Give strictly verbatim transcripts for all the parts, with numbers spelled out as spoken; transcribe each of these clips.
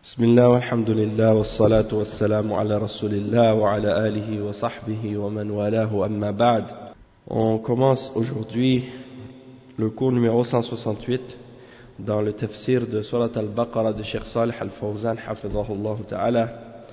بسم الله والحمد لله والصلاة والسلام على رسول الله وعلى آله وصحبه ومن والاه أما بعد. On commence aujourd'hui le cours numéro cent soixante-huit dans le tafsir de Surat al-Baqarah de Cheikh Salih al-Fawzan hafidhahullah ta'ala,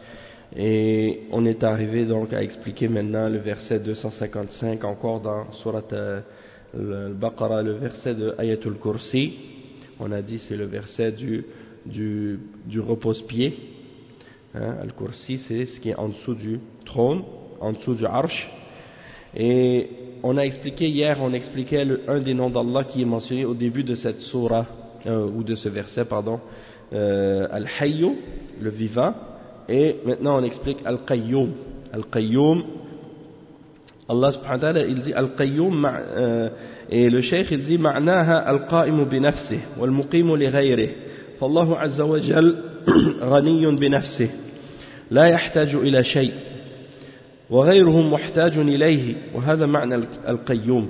et on est arrivé donc à expliquer maintenant le verset deux cent cinquante-cinq encore dans Surat al-Baqarah, le verset de Ayatul Kursi. On a dit c'est le verset du du, du repose-pied, hein, Al-Kursi c'est ce qui est en dessous du trône, en dessous du Arsh. Et on a expliqué hier, on expliquait le, un des noms d'Allah qui est mentionné au début de cette surah, euh, ou de ce verset, pardon, euh, Al-Hayyu, le vivant, et maintenant on explique Al-Qayyum. Al-Qayyum, Allah subhanahu wa ta'ala, il dit Al-Qayyum, euh, et le cheikh il dit Ma'naha Al-Qa'imu bi nafsih, wal-Muqimu li ghayrih. فالله عز وجل غني بنفسه لا يحتاج إلى شيء وغيره محتاج إليه، وهذا معنى القيوم.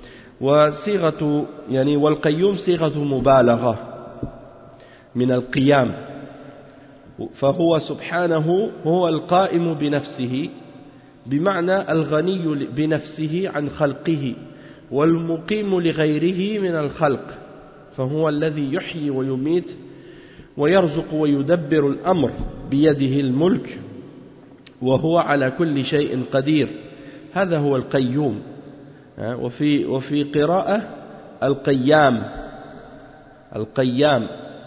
وصيغة يعني والقيوم صيغة مبالغة من القيام، فهو سبحانه هو القائم بنفسه بمعنى الغني بنفسه عن خلقه، والمقيم لغيره من الخلق، فهو الذي يحيي ويميت ويرزق ويدبر الأمر بيده الملك وهو على كل شيء قدير. هذا هو القيوم. وفي وفي قراءة القيام، القيام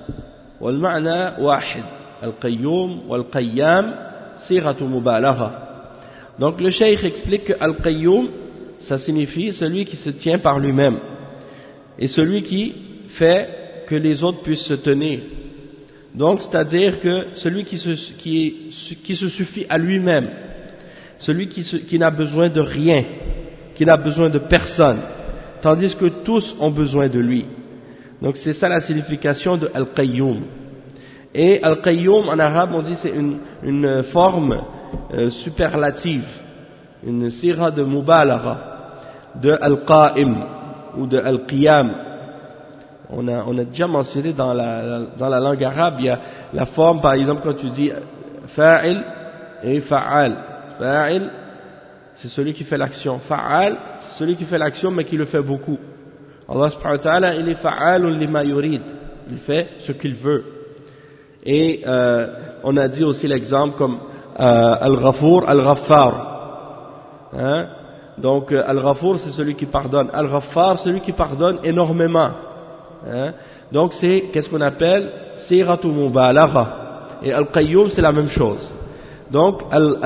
والمعنى واحد، القيوم والقيام صيغة مبالغة. Donc le cheikh explique que al-qayyum ça signifie celui qui se tient par lui-même et celui qui fait que les autres puissent se tenir. Donc, c'est-à-dire que celui qui se, qui, qui se suffit à lui-même, celui qui, se, qui n'a besoin de rien, qui n'a besoin de personne, tandis que tous ont besoin de lui. Donc, c'est ça la signification de Al-Qayyum. Et Al-Qayyum, en arabe, on dit c'est une, une forme euh, superlative, une sira de Mubalagha, de Al-Qa'im ou de Al-Qiyam. On a, on a déjà mentionné dans la, dans la langue arabe, il y a la forme, par exemple, quand tu dis fa'il et fa'al. Fa'il, c'est celui qui fait l'action. Fa'al, c'est celui qui fait l'action, mais qui le fait beaucoup. Allah subhanahu wa ta'ala, il est fa'alun lima yurid. Il fait ce qu'il veut. Et euh, on a dit aussi l'exemple comme euh, Al-Ghafour, Al-Ghaffar. Hein? Donc, euh, Al-Ghafour, c'est celui qui pardonne. Al-Ghaffar, celui qui pardonne énormément. Hein? Donc c'est qu'est-ce qu'on appelle siratu mubalagha, et al-qayyum c'est la même chose. Donc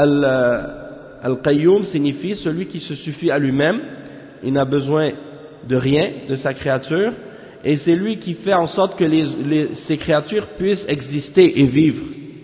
al-qayyum signifie celui qui se suffit à lui-même, il n'a besoin de rien de sa créature, et c'est lui qui fait en sorte que les, les, ces créatures puissent exister et vivre.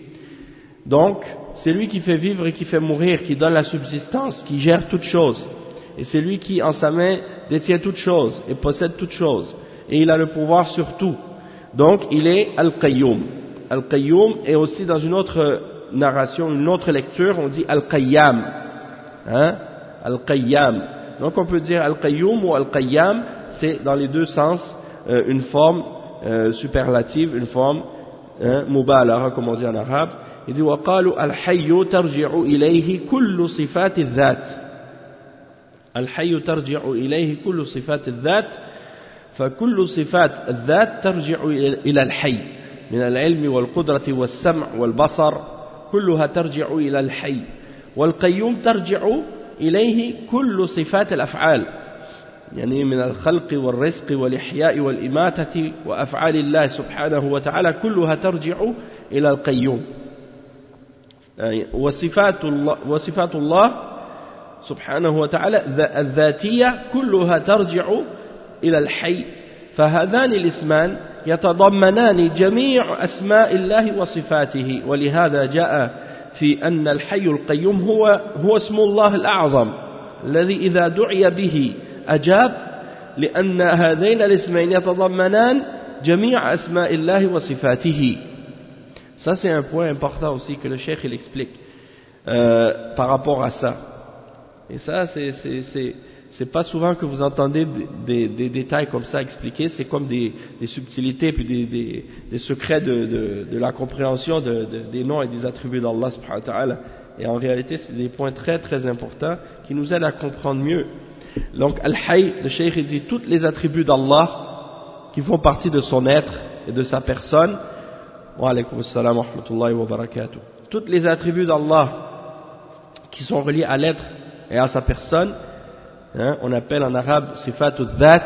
Donc c'est lui qui fait vivre et qui fait mourir, qui donne la subsistance, qui gère toutes choses, et c'est lui qui en sa main détient toutes choses et possède toutes choses, et il a le pouvoir sur tout. Donc il est Al-Qayyum. Al-Qayyum, et aussi dans une autre narration, une autre lecture, on dit Al-Qayyam. Hein? Al-Qayyam. Donc on peut dire Al-Qayyum ou Al-Qayyam, c'est dans les deux sens euh, une forme euh, superlative, une forme hein, mubalagha, comme on dit en arabe. Il dit وَقَالُوا الْحَيُّ تَرْجِعُ إِلَيْهِ كُلُّ صِفَاتِ الذَّاتِ. الْحَيُّ تَرْجِعُ إِلَيْهِ كُلُّ صِفَاتِ الذَّاتِ. فكل صفات الذات ترجع إلى الحي، من العلم والقدرة والسمع والبصر كلها ترجع إلى الحي. والقيوم ترجع إليه كل صفات الأفعال، يعني من الخلق والرزق والإحياء والإماتة وأفعال الله سبحانه وتعالى كلها ترجع إلى القيوم. وصفات الله, وصفات الله سبحانه وتعالى الذاتية كلها ترجع إلى الحي. فهذان الاسمان يتضمنان جميع أسماء الله وصفاته، ولهذا جاء في أن الحي القيوم هو هو اسم الله الأعظم الذي إذا دعي به أجاب، لأن هذين الاسمين يتضمنان جميع أسماء الله وصفاته. Ça c'est un point important aussi que le cheikh il explique euh, par rapport à ça. Et ça c'est c'est c'est c'est pas souvent que vous entendez des, des, des détails comme ça expliqués, c'est comme des, des subtilités puis des, des, des secrets de, de, de la compréhension de, de, des noms et des attributs d'Allah subhanahu wa ta'ala. Et en réalité, c'est des points très très importants qui nous aident à comprendre mieux. Donc, Al-Hayy, le cheikh il dit, tous les attributs d'Allah qui font partie de son être et de sa personne, wa alaykum assalam wa rahmatullahi wa barakatuh, tous les attributs d'Allah qui sont reliés à l'être et à sa personne, hein, on appelle en arabe sifatu dhat,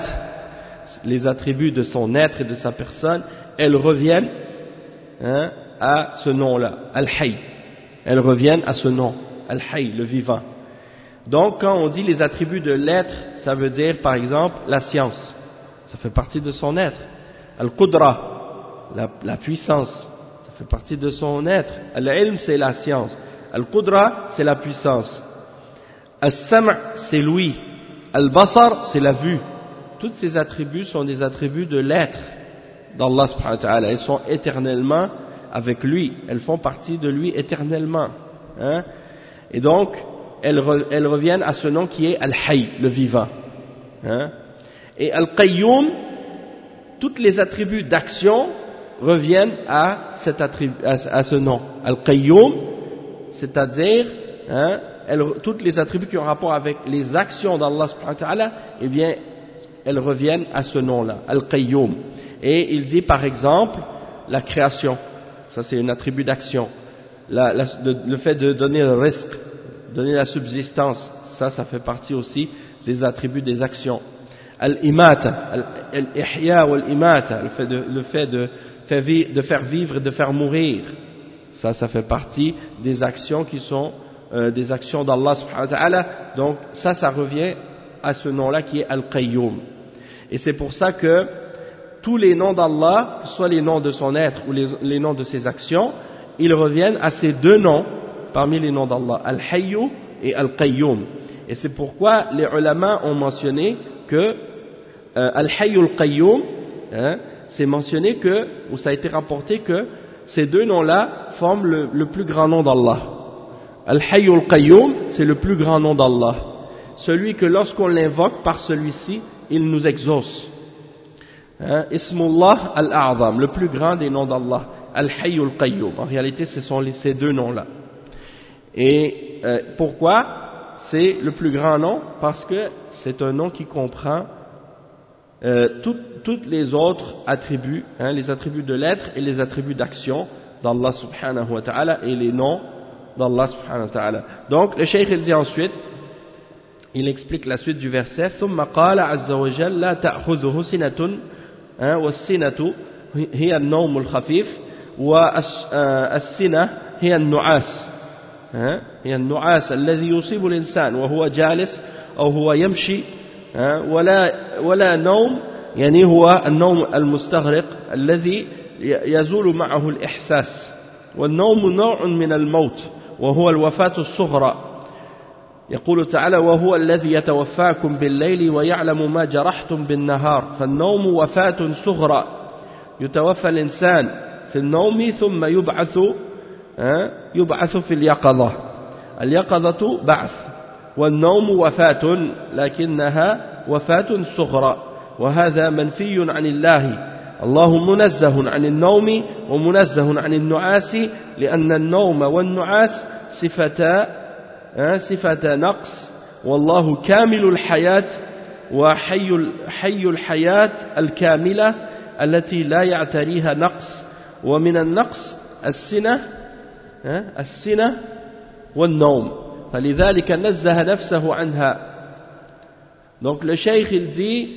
les attributs de son être et de sa personne, elles reviennent hein, à ce nom-là, Al-Hayy. Elles reviennent à ce nom, Al-Hayy, le vivant. Donc, quand on dit les attributs de l'être, ça veut dire, par exemple, la science. Ça fait partie de son être. Al-Qudra, la, la puissance, ça fait partie de son être. Al-Ilm, c'est la science. Al-Qudra, c'est la puissance. Al-Sam', c'est l'ouïe. Al-Basar, c'est la vue. Tous ces attributs sont des attributs de l'être d'Allah subhanahu wa ta'ala. Ils sont éternellement avec lui. Elles font partie de lui éternellement. Hein? Et donc, elles, re, elles reviennent à ce nom qui est Al-Hayy, le vivant. Hein? Et Al-Qayyum, tous les attributs d'action reviennent à, cet attribut, à, à ce nom. Al-Qayyum, c'est-à-dire hein, elles, tous les attributs qui ont rapport avec les actions d'Allah subhanahu wa ta'ala, eh bien, elles reviennent à ce nom-là, Al-Qayyum. Et il dit par exemple, la création, ça c'est un attribut d'action. La, la, le, le fait de donner le risque, donner la subsistance, ça, ça fait partie aussi des attributs des actions. Al-Imata, Al-Ihya wal-Imata, le fait de, le fait de, de faire vivre et de faire mourir, ça, ça fait partie des actions qui sont euh, des actions d'Allah subhanahu wa ta'ala. Donc ça, ça revient à ce nom-là qui est Al-Qayyum. Et c'est pour ça que tous les noms d'Allah, que ce soit les noms de son être ou les, les noms de ses actions, ils reviennent à ces deux noms parmi les noms d'Allah, Al-Hayyu et Al-Qayyum. Et c'est pourquoi les ulama ont mentionné que euh, Al-Hayyu Al-Qayyum, hein, c'est mentionné que, ou ça a été rapporté que ces deux noms-là forment le, le plus grand nom d'Allah. Al-Hayyu Al-Qayyum, c'est le plus grand nom d'Allah. Celui que lorsqu'on l'invoque par celui-ci, il nous exauce. Hein, Ismullah Al-A'zam, le plus grand des noms d'Allah. Al-Hayyu Al-Qayyum. En réalité, ce sont les, ces deux noms-là. Et euh, pourquoi c'est le plus grand nom? Parce que c'est un nom qui comprend euh, tous les autres attributs, hein, les attributs de l'être et les attributs d'action d'Allah subhanahu wa ta'ala et les noms d'Allah subhanahu wa ta'ala. Donc le cheikh il dit ensuite, il explique la suite du verset, ثم قال عز وجل لا تأخذه سنة والسنة هي النوم الخفيف والسنة هي النعاس هي النعاس الذي يصيب الإنسان وهو جالس أو هو يمشي ولا ولا نوم يعني هو النوم المستغرق الذي يزول معه الإحساس والنوم نوع من الموت وهو الوفاة الصغرى يقول تعالى وهو الذي يتوفاكم بالليل ويعلم ما جرحتم بالنهار فالنوم وفاة صغرى يتوفى الإنسان في النوم ثم يبعث يبعث في اليقظة اليقظة بعث والنوم وفاة لكنها وفاة صغرى وهذا منفي عن الله الله منزه عن النوم ومنزه عن النعاس لأن النوم والنعاس صفتا صفة نقص والله كامل الحياة وحي حي الحياة الكاملة التي لا يعتريها نقص ومن النقص السنة السنة والنوم فلذلك نزه نفسه عنها. Donc le cheikh il dit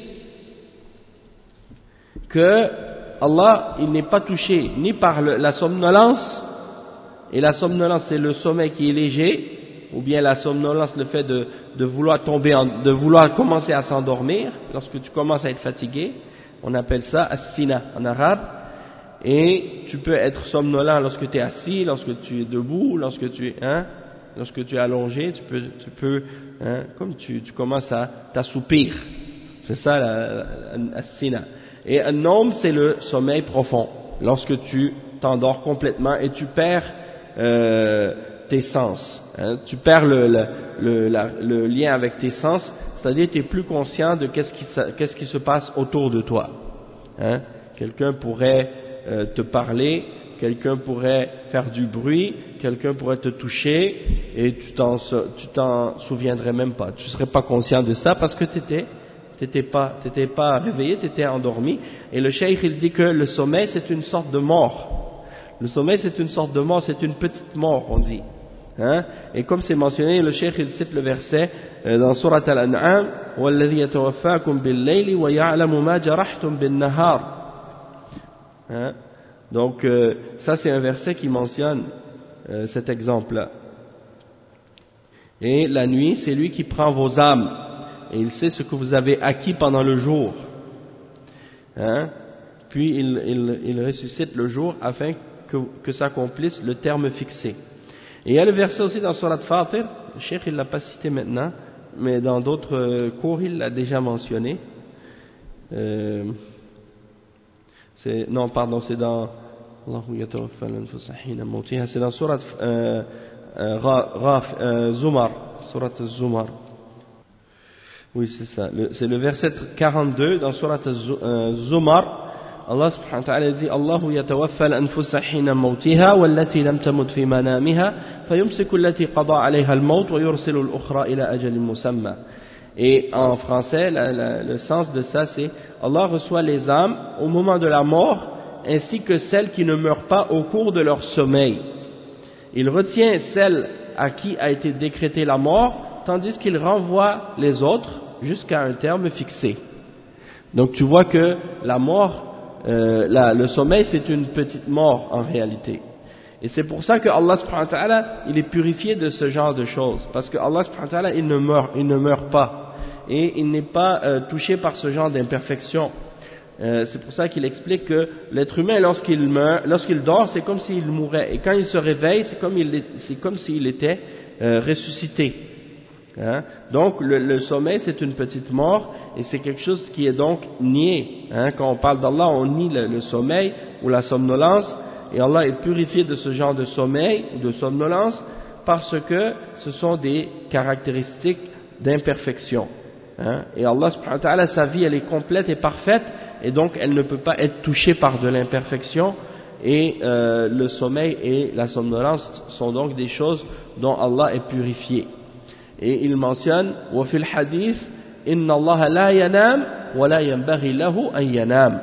que Allah il n'est pas touché ni par le, la somnolence, et la somnolence c'est le sommeil qui est léger, ou bien la somnolence, le fait de, de vouloir tomber, en, de vouloir commencer à s'endormir, lorsque tu commences à être fatigué, on appelle ça as-sina en arabe, et tu peux être somnolent lorsque tu es assis, lorsque tu es debout, lorsque tu, hein, lorsque tu es allongé, tu peux, tu peux hein, comme tu, tu commences à t'assoupir, c'est ça la, la, as-sina. Et un nom c'est le sommeil profond, lorsque tu t'endors complètement et tu perds euh, tes sens. Hein. Tu perds le, le, le, la, le lien avec tes sens, c'est-à-dire tu n'es plus conscient de qu'est-ce qui, qu'est-ce qui se passe autour de toi. Hein. Quelqu'un pourrait euh, te parler, quelqu'un pourrait faire du bruit, quelqu'un pourrait te toucher et tu t'en, tu t'en souviendrais même pas. Tu serais pas conscient de ça parce que t'étais, t'étais pas, t'étais pas réveillé, t'étais endormi. Et le cheikh il dit que le sommeil c'est une sorte de mort. Le sommeil c'est une sorte de mort, c'est une petite mort on dit. Hein? Et comme c'est mentionné, le cheikh il cite le verset euh, dans Surat Al-An'am, وَالَّذِي يَتَوَفَّاكُمْ بِاللَّيْلِ وَيَعْلَمُ مَا جَرَحْتُمْ بِالنَّهَارِ. Hein? Donc euh, ça c'est un verset qui mentionne euh, cet exemple-là. Et la nuit, c'est lui qui prend vos âmes et il sait ce que vous avez acquis pendant le jour. Hein? Puis il, il, il ressuscite le jour afin que, que s'accomplisse le terme fixé. Et il y a le verset aussi dans Surat Fatir, le cheikh il l'a pas cité maintenant, mais dans d'autres cours il l'a déjà mentionné. Euh, c'est, non pardon, c'est dans c'est dans Surat euh, euh, Zumar, Surat Zumar. Oui, c'est ça. Le, c'est le verset quarante-deux dans Surat Zumar. Allah subhanahu wa ta'ala dit Allahu yatawaffa al-anfusa hina mawtiha wallati lam tamut fi manamiha fayumsiku allati qada 'alayha al-maut wa yursilu al-ukhra ila ajalin musamma. Et en français, la, la, le sens de ça c'est Allah reçoit les âmes au moment de la mort ainsi que celles qui ne meurent pas au cours de leur sommeil. Il retient celles à qui a été décrétée la mort, tandis qu'il renvoie les autres jusqu'à un terme fixé. Donc tu vois que la mort, euh, la, le sommeil c'est une petite mort en réalité. Et c'est pour ça que Allah subhanahu wa ta'ala, il est purifié de ce genre de choses. Parce que Allah subhanahu wa ta'ala, il ne meurt, il ne meurt pas. Et il n'est pas euh, touché par ce genre d'imperfection. Euh, c'est pour ça qu'il explique que l'être humain, lorsqu'il meurt, lorsqu'il dort, c'est comme s'il mourait. Et quand il se réveille, c'est comme, il, c'est comme s'il était euh, ressuscité. Hein? Donc, le, le sommeil, c'est une petite mort, et c'est quelque chose qui est donc nié. Hein? Quand on parle d'Allah, on nie le, le sommeil ou la somnolence, et Allah est purifié de ce genre de sommeil ou de somnolence, parce que ce sont des caractéristiques d'imperfection. Hein? Et Allah subhanahu wa ta'ala, sa vie, elle est complète et parfaite, et donc elle ne peut pas être touchée par de l'imperfection, et euh, le sommeil et la somnolence sont donc des choses dont Allah est purifié. Et il mentionne وفي الحديث إن الله لا ينام ولا ينبغي له أن ينام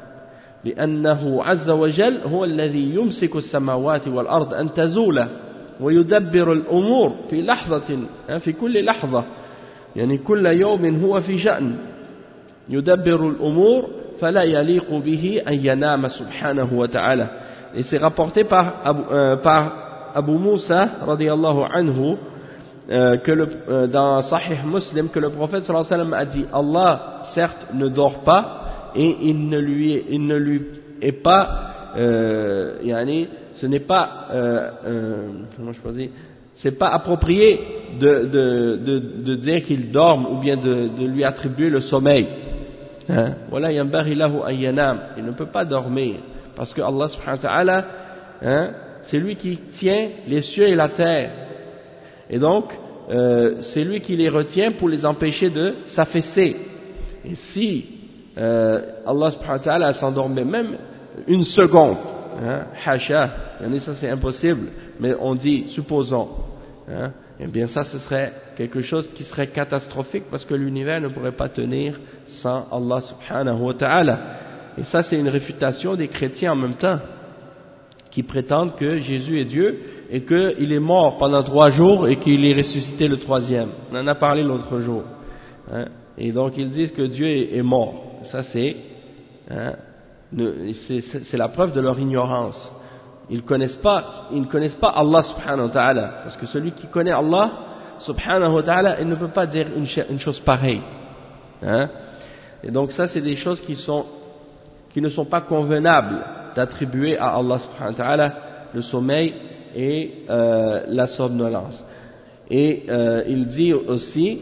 لأنه عز وجل هو الذي يمسك السماوات والأرض أن تزولا ويدبر الأمور في لحظة في كل لحظة يعني كل يوم هو في شأن يدبر الأمور فلا يليق به أن ينام سبحانه وتعالى. Et c'est rapporté par Abu, euh, par Abu Moussa radiyallahu anhu euh, que le, euh, dans Sahih Muslim que le prophète sallallahu alayhi wa sallam a dit Allah certes ne dort pas et il ne lui est, il ne lui est pas euh, yani, ce n'est pas euh, euh, comment je peux dire c'est pas approprié de, de, de, de dire qu'il dorme ou bien de, de lui attribuer le sommeil. Hein? Voilà, yanbaghi lahu an yanam. Il ne peut pas dormir parce que Allah subhanahu wa ta'ala, hein, c'est lui qui tient les cieux et la terre. Et donc, euh, c'est lui qui les retient pour les empêcher de s'affaisser. Et si euh, Allah subhanahu wa ta'ala s'endormait même une seconde, hein, hasha, ça c'est impossible, mais on dit, supposons, hein, eh bien ça ce serait quelque chose qui serait catastrophique parce que l'univers ne pourrait pas tenir sans Allah subhanahu wa ta'ala. Et ça c'est une réfutation des chrétiens en même temps qui prétendent que Jésus est Dieu et qu'il est mort pendant trois jours et qu'il est ressuscité le troisième. On en a parlé l'autre jour. Hein, et donc ils disent que Dieu est, est mort. Ça c'est, hein, c'est, c'est la preuve de leur ignorance. Ils connaissent pas, ils ne connaissent pas Allah subhanahu wa ta'ala. Parce que celui qui connaît Allah subhanahu wa ta'ala, il ne peut pas dire une, une chose pareille. Hein? Et donc ça, c'est des choses qui sont, qui ne sont pas convenables d'attribuer à Allah subhanahu wa ta'ala le sommeil et euh, la somnolence. Et euh, il dit aussi,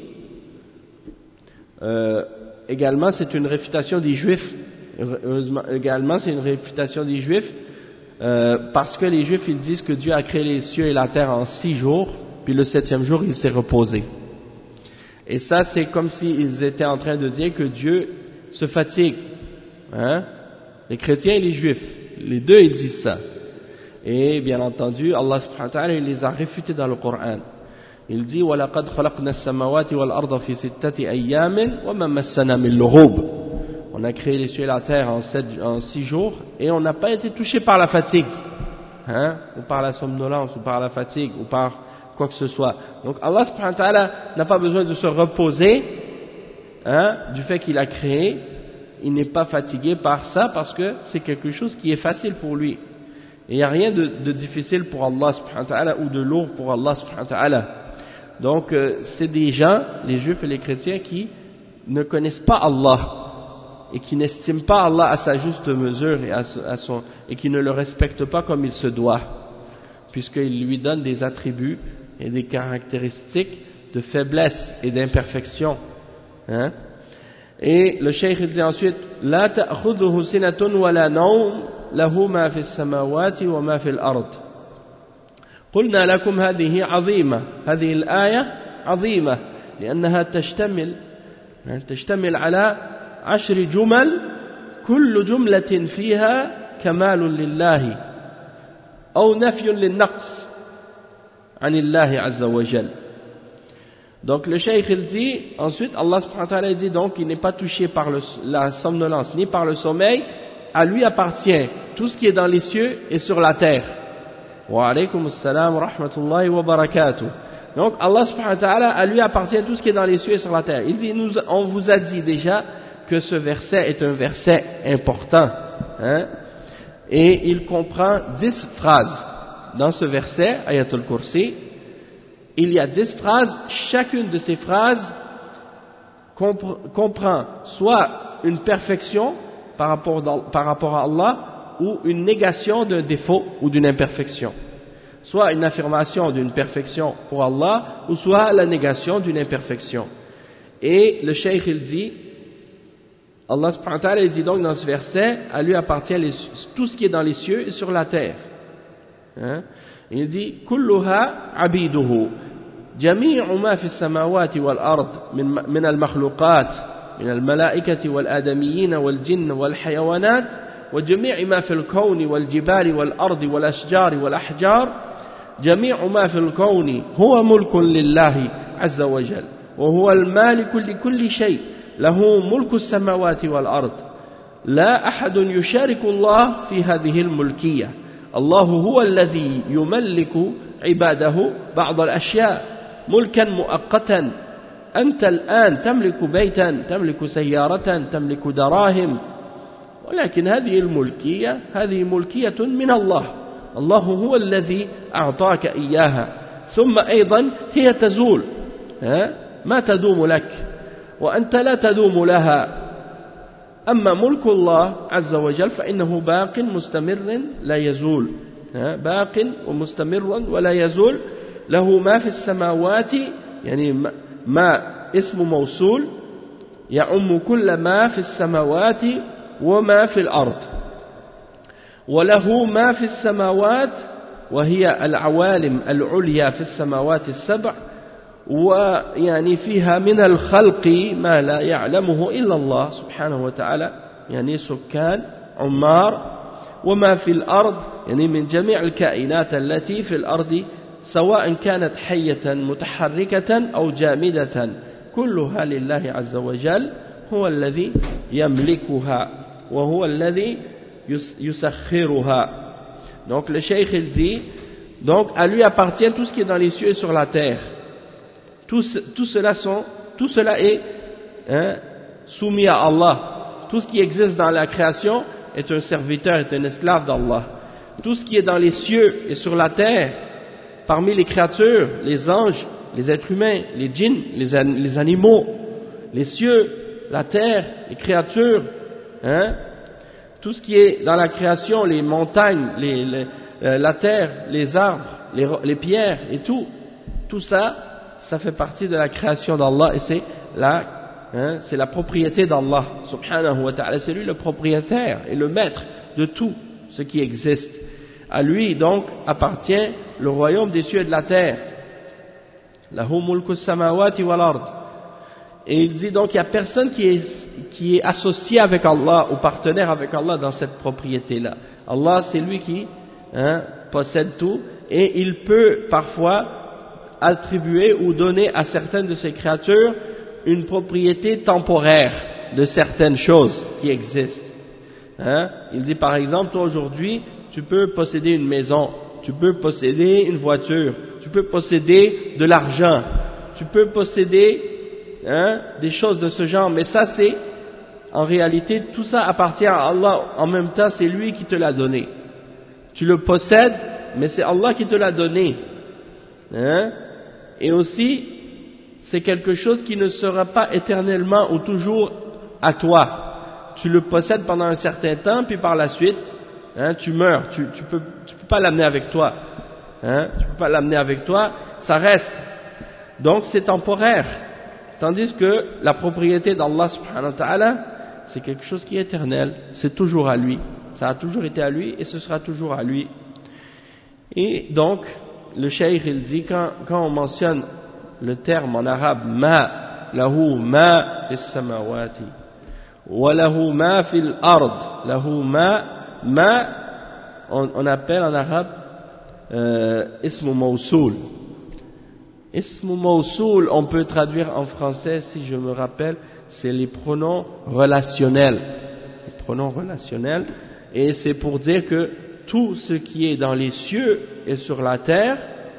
euh, également c'est une réfutation des Juifs, également c'est une réfutation des Juifs, euh, parce que les Juifs ils disent que Dieu a créé les cieux et la terre en six jours, puis le septième jour il s'est reposé. Et ça c'est comme s'ils étaient en train de dire que Dieu se fatigue. Hein? Les chrétiens et les Juifs, les deux ils disent ça. Et bien entendu, Allah subhanahu wa ta'ala il les a réfutés dans le Coran. Il dit وَلَقَدْ خَلَقْنَا السَّمَاوَاتِ وَالْأَرْضَ فِي سِتَّةِ أَيَّامٍ وَمَا مَسَّنَا مِن لُغُوبٍ. On a créé les cieux et la terre en, sept, en six jours et on n'a pas été touché par la fatigue, hein, ou par la somnolence, ou par la fatigue, ou par quoi que ce soit. Donc Allah subhanahu wa ta'ala n'a pas besoin de se reposer, hein, du fait qu'il a créé. Il n'est pas fatigué par ça parce que c'est quelque chose qui est facile pour lui. Et il n'y a rien de, de difficile pour Allah subhanahu wa ta'ala ou de lourd pour Allah subhanahu wa ta'ala. Donc euh, c'est des gens, les Juifs et les chrétiens, qui ne connaissent pas Allah et qui n'estiment pas Allah à sa juste mesure et, à, à son, et qui ne le respectent pas comme il se doit, puisqu'il lui donne des attributs et des caractéristiques de faiblesse et d'imperfection. Hein? Et le cheikh il dit ensuite لا تأخذه سنة ولا نوم له ما في السماوات وما في الأرض. قلنا لكم هذه عظيمة، هذه الآية عظيمة لأنها تشتمل تشتمل على عشر جمل كل جملة فيها كمال لله أو نفي للنقص عن الله عز وجل. Donc le cheikh il dit, ensuite Allah subhanahu wa ta'ala dit donc il n'est pas touché par le, la somnolence ni par le sommeil, à lui appartient tout ce qui est dans les cieux et sur la terre. Wa alaykum assalam wa rahmatullahi wa barakatuh. Donc Allah subhanahu wa ta'ala, à lui appartient tout ce qui est dans les cieux et sur la terre. Il dit, nous, on vous a dit déjà que ce verset est un verset important, hein, et il comprend dix phrases. Dans ce verset, Ayatul Kursi, il y a dix phrases, chacune de ces phrases comprend soit une perfection par rapport, dans, par rapport à Allah, ou une négation d'un défaut ou d'une imperfection. Soit une affirmation d'une perfection pour Allah, ou soit la négation d'une imperfection. Et le cheikh il dit, Allah subhanahu wa ta'ala il dit donc dans ce verset, à lui appartient les, tout ce qui est dans les cieux et sur la terre. Hein? Il dit كلها عبيده جميع ما في السماوات والأرض من من المخلوقات من الملائكة والآدميين والجن والحيوانات وجميع ما في الكون والجبال والأرض والأشجار والأحجار جميع ما في الكون هو ملك لله عز وجل وهو المالك لكل شيء له ملك السماوات والأرض لا أحد يشارك الله في هذه الملكية الله هو الذي يملك عباده بعض الأشياء ملكا مؤقتا أنت الآن تملك بيتا تملك سيارة تملك دراهم ولكن هذه الملكية هذه ملكية من الله الله هو الذي أعطاك إياها ثم أيضا هي تزول ما تدوم لك وأنت لا تدوم لها أما ملك الله عز وجل فإنه باق مستمر لا يزول باق ومستمر ولا يزول له ما في السماوات يعني ما اسم موصول يعم كل ما في السماوات وما في الأرض وله ما في السماوات وهي العوالم العليا في السماوات السبع ويعني فيها من الخلق ما لا يعلمه إلا الله سبحانه وتعالى يعني سكان عمار وما في الأرض يعني من جميع الكائنات التي في الأرض سواء كانت حية متحركة أو جامدة كلها لله عز وجل هو الذي يملكها وهو الذي يسخرها. Donc le cheikh il dit donc à lui appartient tout ce qui est dans les cieux et sur la terre. Tout, tout, cela, sont, tout cela est hein, soumis à Allah. Tout ce qui existe dans la création est un serviteur, est un esclave d'Allah. Tout ce qui est dans les cieux et sur la terre, parmi les créatures, les anges, les êtres humains, les djinns, les, an, les animaux, les cieux, la terre, les créatures, hein, tout ce qui est dans la création, les montagnes, les, les, euh, la terre, les arbres, les, les pierres et tout, tout ça, ça fait partie de la création d'Allah et c'est la, hein, c'est la propriété d'Allah subhanahu wa ta'ala. C'est lui le propriétaire et le maître de tout ce qui existe. À lui donc appartient le royaume des cieux et de la terre. Lahu mulku samawati wal ard. Et il dit donc il n'y a personne qui est, qui est associé avec Allah ou partenaire avec Allah dans cette propriété-là. Allah c'est lui qui hein, possède tout et il peut parfois attribuer ou donner à certaines de ses créatures une propriété temporaire de certaines choses qui existent. Hein? Il dit par exemple, toi aujourd'hui, tu peux posséder une maison, tu peux posséder une voiture, tu peux posséder de l'argent, tu peux posséder hein, des choses de ce genre, mais ça c'est, en réalité, tout ça appartient à Allah, en même temps c'est lui qui te l'a donné. Tu le possèdes, mais c'est Allah qui te l'a donné. Hein? Et aussi, c'est quelque chose qui ne sera pas éternellement ou toujours à toi. Tu le possèdes pendant un certain temps, puis par la suite, hein, tu meurs. Tu, tu peux, tu peux pas l'amener avec toi. Hein, tu peux pas l'amener avec toi. Ça reste. Donc c'est temporaire. Tandis que la propriété d'Allah subhanahu wa ta'ala, c'est quelque chose qui est éternel. C'est toujours à lui. Ça a toujours été à lui et ce sera toujours à lui. Et donc, le cheikh il dit, quand, quand on mentionne le terme en arabe ma, lahu ma fis samawati, wa lahu ma fil ard, lahu ma, ma, on, on appelle en arabe euh, ismu mawsoul. Ismu mawsoul, on peut traduire en français, si je me rappelle, c'est les pronoms relationnels. Les pronoms relationnels, et c'est pour dire que tout ce qui est dans les cieux et sur la terre,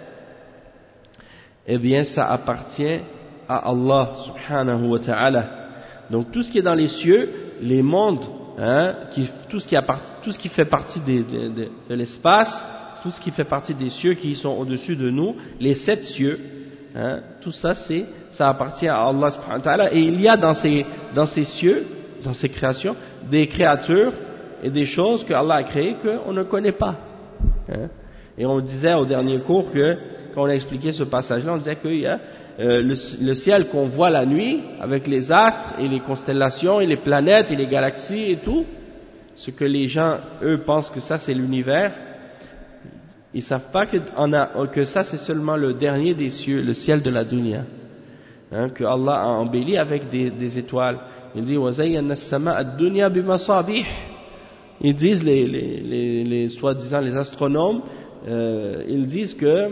eh bien ça appartient à Allah subhanahu wa ta'ala. Donc tout ce qui est dans les cieux, les mondes, hein, qui, tout, ce qui a parti, tout ce qui fait partie de, de, de, de l'espace, tout ce qui fait partie des cieux qui sont au-dessus de nous, les sept cieux, hein, tout ça c'est, ça appartient à Allah subhanahu wa ta'ala. Et il y a dans ces, dans ces cieux, dans ces créations, des créatures et des choses que Allah a créées qu'on ne connaît pas. Hein. Et on disait au dernier cours que, quand on a expliqué ce passage-là, on disait qu'il y a euh, le, le ciel qu'on voit la nuit, avec les astres et les constellations et les planètes et les galaxies et tout, ce que les gens, eux, pensent que ça c'est l'univers, ils savent pas que, on a, que ça c'est seulement le dernier des cieux, le ciel de la dunya, hein, que Allah a embelli avec des, des étoiles. Il dit وَزَيَّنَّا السَّمَاءَ الدُّنْيَا بِمَصَابِيحٍ. Ils disent, les, les, les, les soi-disant les astronomes, euh, ils disent que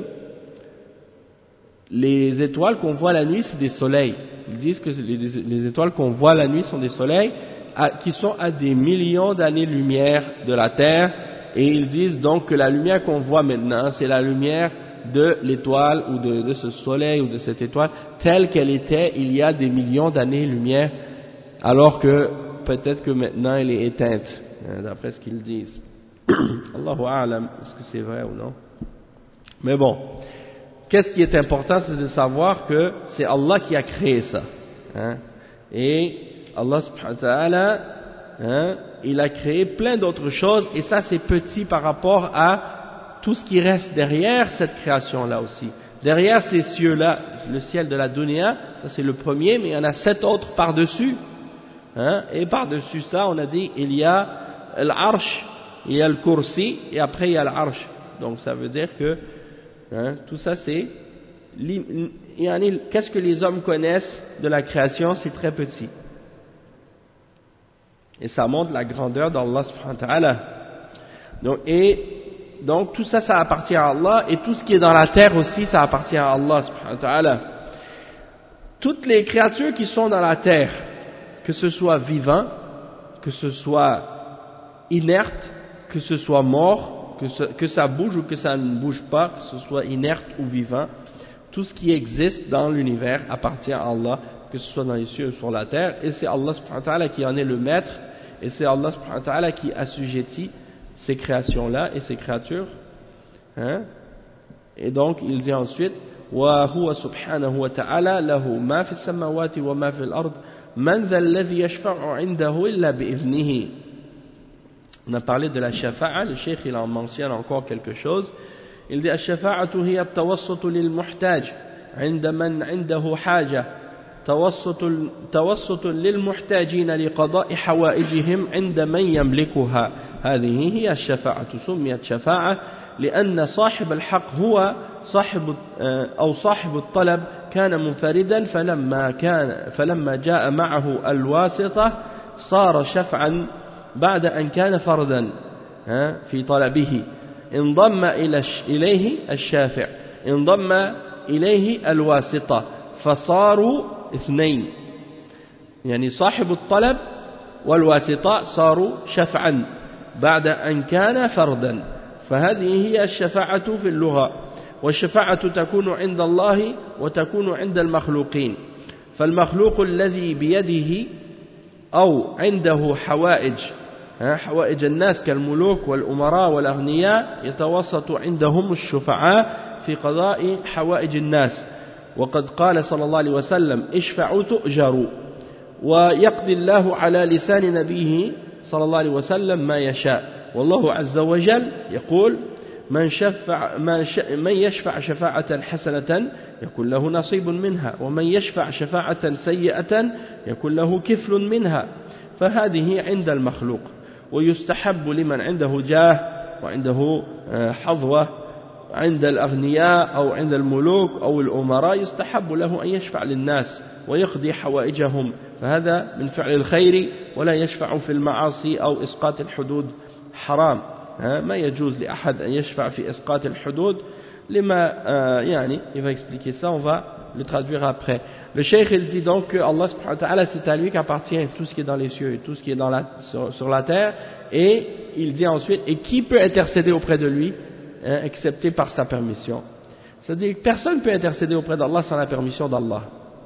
les étoiles qu'on voit la nuit, c'est des soleils. Ils disent que les, les étoiles qu'on voit la nuit sont des soleils à, qui sont à des millions d'années-lumière de la Terre, et ils disent donc que la lumière qu'on voit maintenant, c'est la lumière de l'étoile ou de, de ce soleil ou de cette étoile telle qu'elle était il y a des millions d'années-lumière, alors que peut-être que maintenant elle est éteinte, d'après ce qu'ils disent. Allahu a'lam, est-ce que c'est vrai ou non? Mais bon, qu'est-ce qui est important, c'est de savoir que c'est Allah qui a créé ça. Hein? Et Allah subhanahu wa ta'ala, hein, il a créé plein d'autres choses, et ça c'est petit par rapport à tout ce qui reste derrière cette création-là aussi. Derrière ces cieux-là, le ciel de la dunya, ça c'est le premier, mais il y en a sept autres par-dessus. Hein? Et par-dessus ça, on a dit, il y a l'arsh, il y a le kursi, et après il y a l'arsh. Donc ça veut dire que hein, tout ça c'est, qu'est-ce que les hommes connaissent de la création, c'est très petit. Et ça montre la grandeur d'Allah subhanahu wa ta'ala. Donc, et donc tout ça, ça appartient à Allah, et tout ce qui est dans la terre aussi, ça appartient à Allah subhanahu wa ta'ala. Toutes les créatures qui sont dans la terre, que ce soit vivant, que ce soit inerte, que ce soit mort, que, ce, que ça bouge ou que ça ne bouge pas, que ce soit inerte ou vivant, tout ce qui existe dans l'univers appartient à Allah, que ce soit dans les cieux ou sur la terre, et c'est Allah subhanahu wa ta'ala qui en est le maître, et c'est Allah subhanahu wa ta'ala qui assujettit ces créations-là et ces créatures. Hein? Et donc il dit ensuite وَهُوَ سُبْحَانَهُ وَتَعَالَى لَهُ مَا فِي السَّمَاوَاتِ وَمَا فِي الْأَرْضِ مَنْ ذَا الَّذِي يَشْفَعُ عِنْدَهُ إِلَّا بِإِذْنِهِ. On a parlé de la shafa'a, le cheikh il en mentionne encore quelque chose. Il dit الشفاعة هي التوسط للمحتاج عند من عنده حاجة توسط توسط للمحتاجين لقضاء حوائجهم عند من يملكها. هذه هي الشفاعة. سميت شفاعة لأن صاحب الحق هو صاحب أو صاحب الطلب كان منفردا، فلما كان فلما جاء معه الواسطة صار شفعا بعد أن كان فردا في طلبه. انضم إليه الشافع، انضم إليه الواسطة، فصاروا اثنين، يعني صاحب الطلب والواسطة صاروا شفعا بعد أن كان فردا. فهذه هي الشفاعة في اللغة. والشفاعة تكون عند الله وتكون عند المخلوقين. فالمخلوق الذي بيده أو عنده حوائج حوائج الناس كالملوك والأمراء والأغنياء يتوسط عندهم الشفعاء في قضاء حوائج الناس. وقد قال صلى الله عليه وسلم: اشفعوا تؤجروا. ويقضي الله على لسان نبيه صلى الله عليه وسلم ما يشاء. والله عز وجل يقول: من, شفع من يشفع شفاعة حسنة يكون له نصيب منها، ومن يشفع شفاعة سيئة يكون له كفل منها. فهذه عند المخلوق. ويستحب لمن عنده جاه وعنده حظوة عند الأغنياء أو عند الملوك أو الأمراء، يستحب له أن يشفع للناس ويقضي حوائجهم، فهذا من فعل الخير. ولا يشفع في المعاصي أو إسقاط الحدود، حرام. ما يجوز لأحد أن يشفع في إسقاط الحدود. لما يعني il va expliquer ça, on va le traduire après. Le cheikh il dit donc que Allah subhanahu wa ta'ala, c'est à lui qu'appartient tout ce qui est dans les cieux et tout ce qui est dans la, sur, sur la terre. Et il dit ensuite: et qui peut intercéder auprès de lui, hein, excepté par sa permission. C'est-à-dire que personne ne peut intercéder auprès d'Allah sans la permission d'Allah.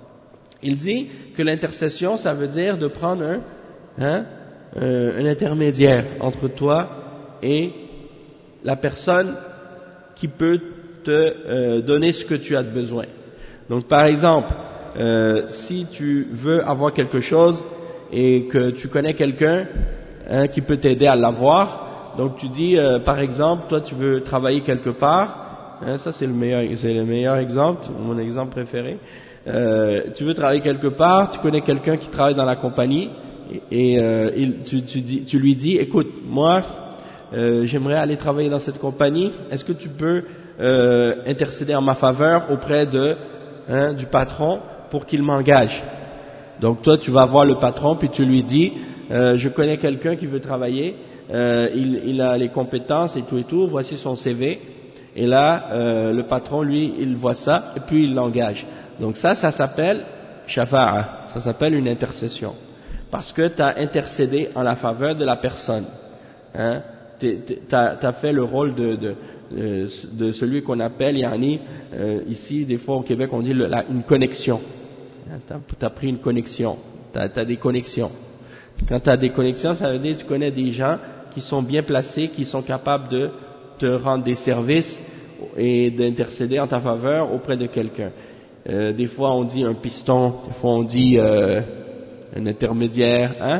Il dit que l'intercession, ça veut dire de prendre un, hein, euh, un intermédiaire entre toi et la personne qui peut te euh, donner ce que tu as de besoin. Donc par exemple, euh, si tu veux avoir quelque chose et que tu connais quelqu'un, hein, qui peut t'aider à l'avoir, donc tu dis euh, par exemple, toi tu veux travailler quelque part, hein, ça c'est le meilleur, c'est le meilleur exemple, mon exemple préféré. Euh, tu veux travailler quelque part, tu connais quelqu'un qui travaille dans la compagnie et, et euh, il, tu, tu, dis, tu lui dis: écoute, moi euh, j'aimerais aller travailler dans cette compagnie, est-ce que tu peux euh, intercéder en ma faveur auprès de, hein, du patron pour qu'il m'engage. Donc toi tu vas voir le patron puis tu lui dis: euh, je connais quelqu'un qui veut travailler, euh, il, il a les compétences et tout et tout, voici son C V. Et là euh, le patron lui il voit ça et puis il l'engage. Donc ça, ça s'appelle shafa'a, ça s'appelle une intercession, parce que tu as intercédé en la faveur de la personne, hein, tu as fait le rôle de, de, de, de celui qu'on appelle, yani, euh, ici des fois au Québec on dit le, la, une connexion, tu as pris une connexion, tu as des connexions. Quand tu as des connexions, ça veut dire que tu connais des gens qui sont bien placés, qui sont capables de te rendre des services et d'intercéder en ta faveur auprès de quelqu'un. Euh, des fois on dit un piston, des fois on dit euh, un intermédiaire, hein,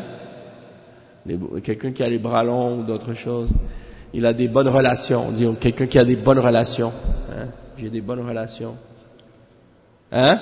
quelqu'un qui a les bras longs ou d'autres choses. Il a des bonnes relations, on dit quelqu'un qui a des bonnes relations, hein, j'ai des bonnes relations, hein.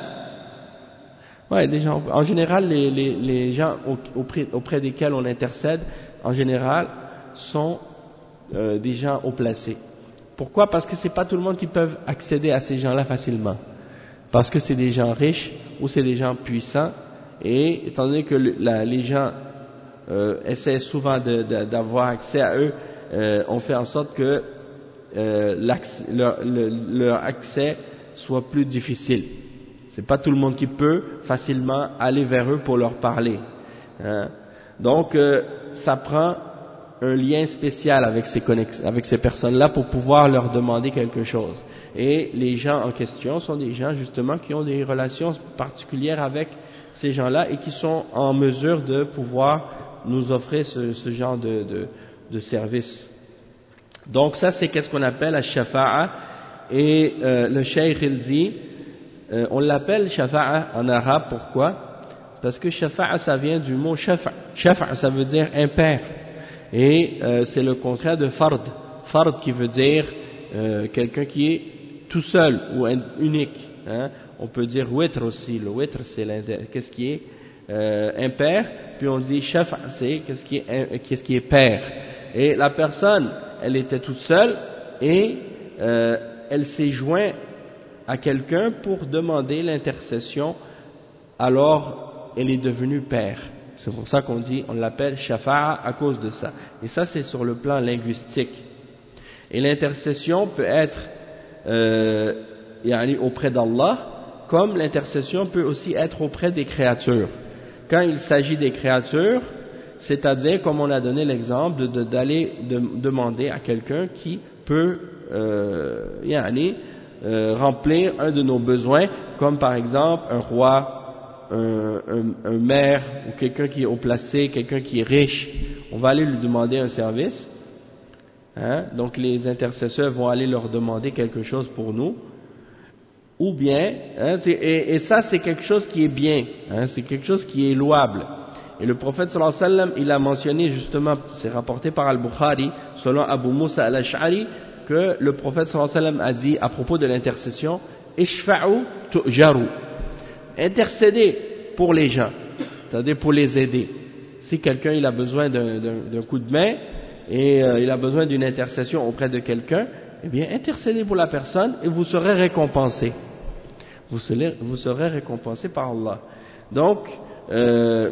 Ouais, des gens, en général les, les, les gens auprès, auprès desquels on intercède, en général sont euh, des gens haut placés. Pourquoi? Parce que c'est pas tout le monde qui peut accéder à ces gens-là facilement. Parce que c'est des gens riches ou c'est des gens puissants, et étant donné que le, la, les gens euh, essaient souvent de, de, d'avoir accès à eux, euh, on fait en sorte que euh, leur, le, leur accès soit plus difficile. C'est pas tout le monde qui peut facilement aller vers eux pour leur parler, hein. Donc euh, ça prend un lien spécial avec ces, avec ces personnes-là pour pouvoir leur demander quelque chose. Et les gens en question sont des gens justement qui ont des relations particulières avec ces gens-là et qui sont en mesure de pouvoir nous offrir ce, ce genre de, de, de service. Donc ça c'est qu'est-ce qu'on appelle la shafa'a. Et euh, le cheikh il dit, euh, on l'appelle shafa'a en arabe, pourquoi? Parce que shafa'a ça vient du mot shafa'. Shafa' ça veut dire impair. Et euh, c'est le contraire de fard. Fard qui veut dire euh, quelqu'un qui est tout seul ou unique, hein. On peut dire witr aussi. Le witr, c'est qu'est-ce qui est euh, impair, puis on dit shaf', c'est qu'est-ce qui est, qu'est-ce qui est pair. Et la personne, elle était toute seule et euh, elle s'est jointe à quelqu'un pour demander l'intercession, alors elle est devenue pair. C'est pour ça qu'on dit, on l'appelle shafa'a à cause de ça. Et ça, c'est sur le plan linguistique. Et l'intercession peut être euh, yani auprès d'Allah, comme l'intercession peut aussi être auprès des créatures. Quand il s'agit des créatures, c'est-à-dire, comme on a donné l'exemple, de, d'aller de, demander à quelqu'un qui peut euh, yani, euh, remplir un de nos besoins, comme par exemple un roi, un, un, un maire, ou quelqu'un qui est haut placé, quelqu'un qui est riche. On va aller lui demander un service. Hein? Donc les intercesseurs vont aller leur demander quelque chose pour nous. Ou bien, hein, et, et ça c'est quelque chose qui est bien, hein, c'est quelque chose qui est louable. Et le prophète sallallahu alayhi wa sallam, il a mentionné justement, c'est rapporté par Al-Bukhari, selon Abu Musa al-Ash'ari, que le prophète sallallahu alayhi wa sallam a dit à propos de l'intercession, Ishfa'u tu'jaru, intercédez pour les gens, c'est-à-dire pour les aider. Si quelqu'un il a besoin d'un, d'un, d'un coup de main et euh, il a besoin d'une intercession auprès de quelqu'un, eh bien intercédez pour la personne et vous serez récompensé. Vous serez, vous serez récompensé par Allah. Donc, euh,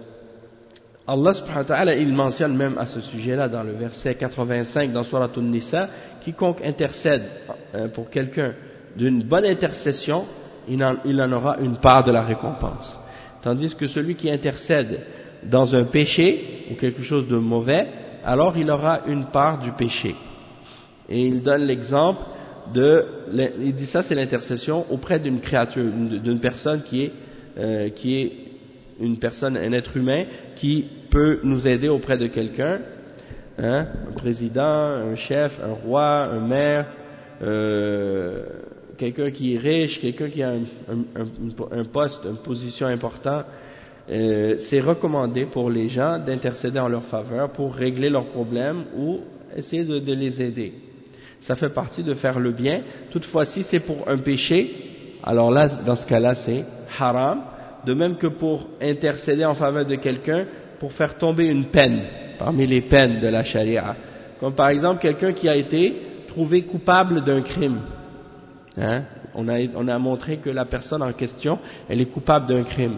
Allah subhanahu wa ta'ala, il mentionne même à ce sujet-là dans le verset quatre-vingt-cinq dans Surat An-Nisa, quiconque intercède pour quelqu'un d'une bonne intercession, il en, il en aura une part de la récompense. Tandis que celui qui intercède dans un péché ou quelque chose de mauvais, alors il aura une part du péché. Et il donne l'exemple de, il dit ça c'est l'intercession auprès d'une créature, d'une personne qui est, euh, qui est une personne, un être humain qui peut nous aider auprès de quelqu'un, hein, un président, un chef, un roi, un maire, euh, quelqu'un qui est riche, quelqu'un qui a un, un, un poste, une position importante. Euh, c'est recommandé pour les gens d'intercéder en leur faveur pour régler leurs problèmes ou essayer de, de les aider. Ça fait partie de faire le bien. Toutefois, si c'est pour un péché, alors là, dans ce cas-là, c'est haram. De même que pour intercéder en faveur de quelqu'un, pour faire tomber une peine, parmi les peines de la charia. Comme par exemple, quelqu'un qui a été trouvé coupable d'un crime. Hein? On a, on a montré que la personne en question, elle est coupable d'un crime.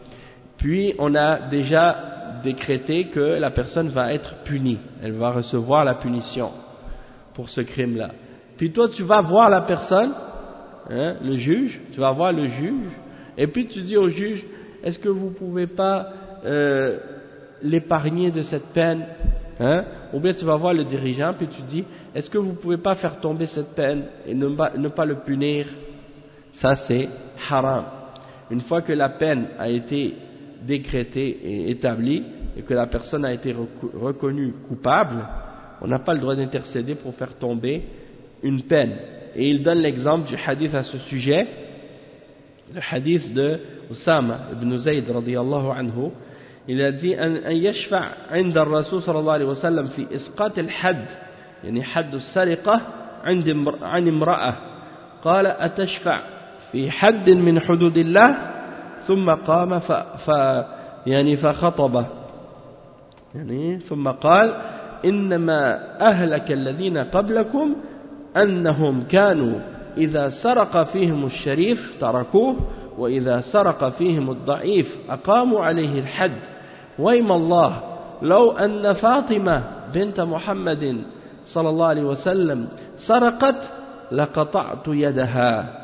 Puis, on a déjà décrété que la personne va être punie. Elle va recevoir la punition pour ce crime-là. Puis toi, tu vas voir la personne, hein, le juge, tu vas voir le juge, et puis tu dis au juge, est-ce que vous pouvez pas euh, l'épargner de cette peine, hein? Ou bien tu vas voir le dirigeant, puis tu dis, est-ce que vous pouvez pas faire tomber cette peine et ne pas, ne pas le punir? Ça c'est haram. Une fois que la peine a été décrétée et établie, et que la personne a été reconnue coupable, on n'a pas le droit d'intercéder pour faire tomber une peine. Et il donne l'exemple du hadith à ce sujet, le hadith de Usama ibn Zayd radiyallahu anhu. Il a dit أن يشفع عند الرسول صلى الله عليه وسلم في إسقاط الحد يعني حد السرقة عند عن امرأة قال أتشفع في حد من حدود الله ثم قام ف, ف يعني فخطب يعني ثم قال إنما أهلك الذين قبلكم أنهم كانوا إذا سرق فيهم الشريف تركوه وإذا سرق فيهم الضعيف أقاموا عليه الحد وإيم الله لو أن فاطمة بنت محمد صلى الله عليه وسلم سرقت لقطعت يدها.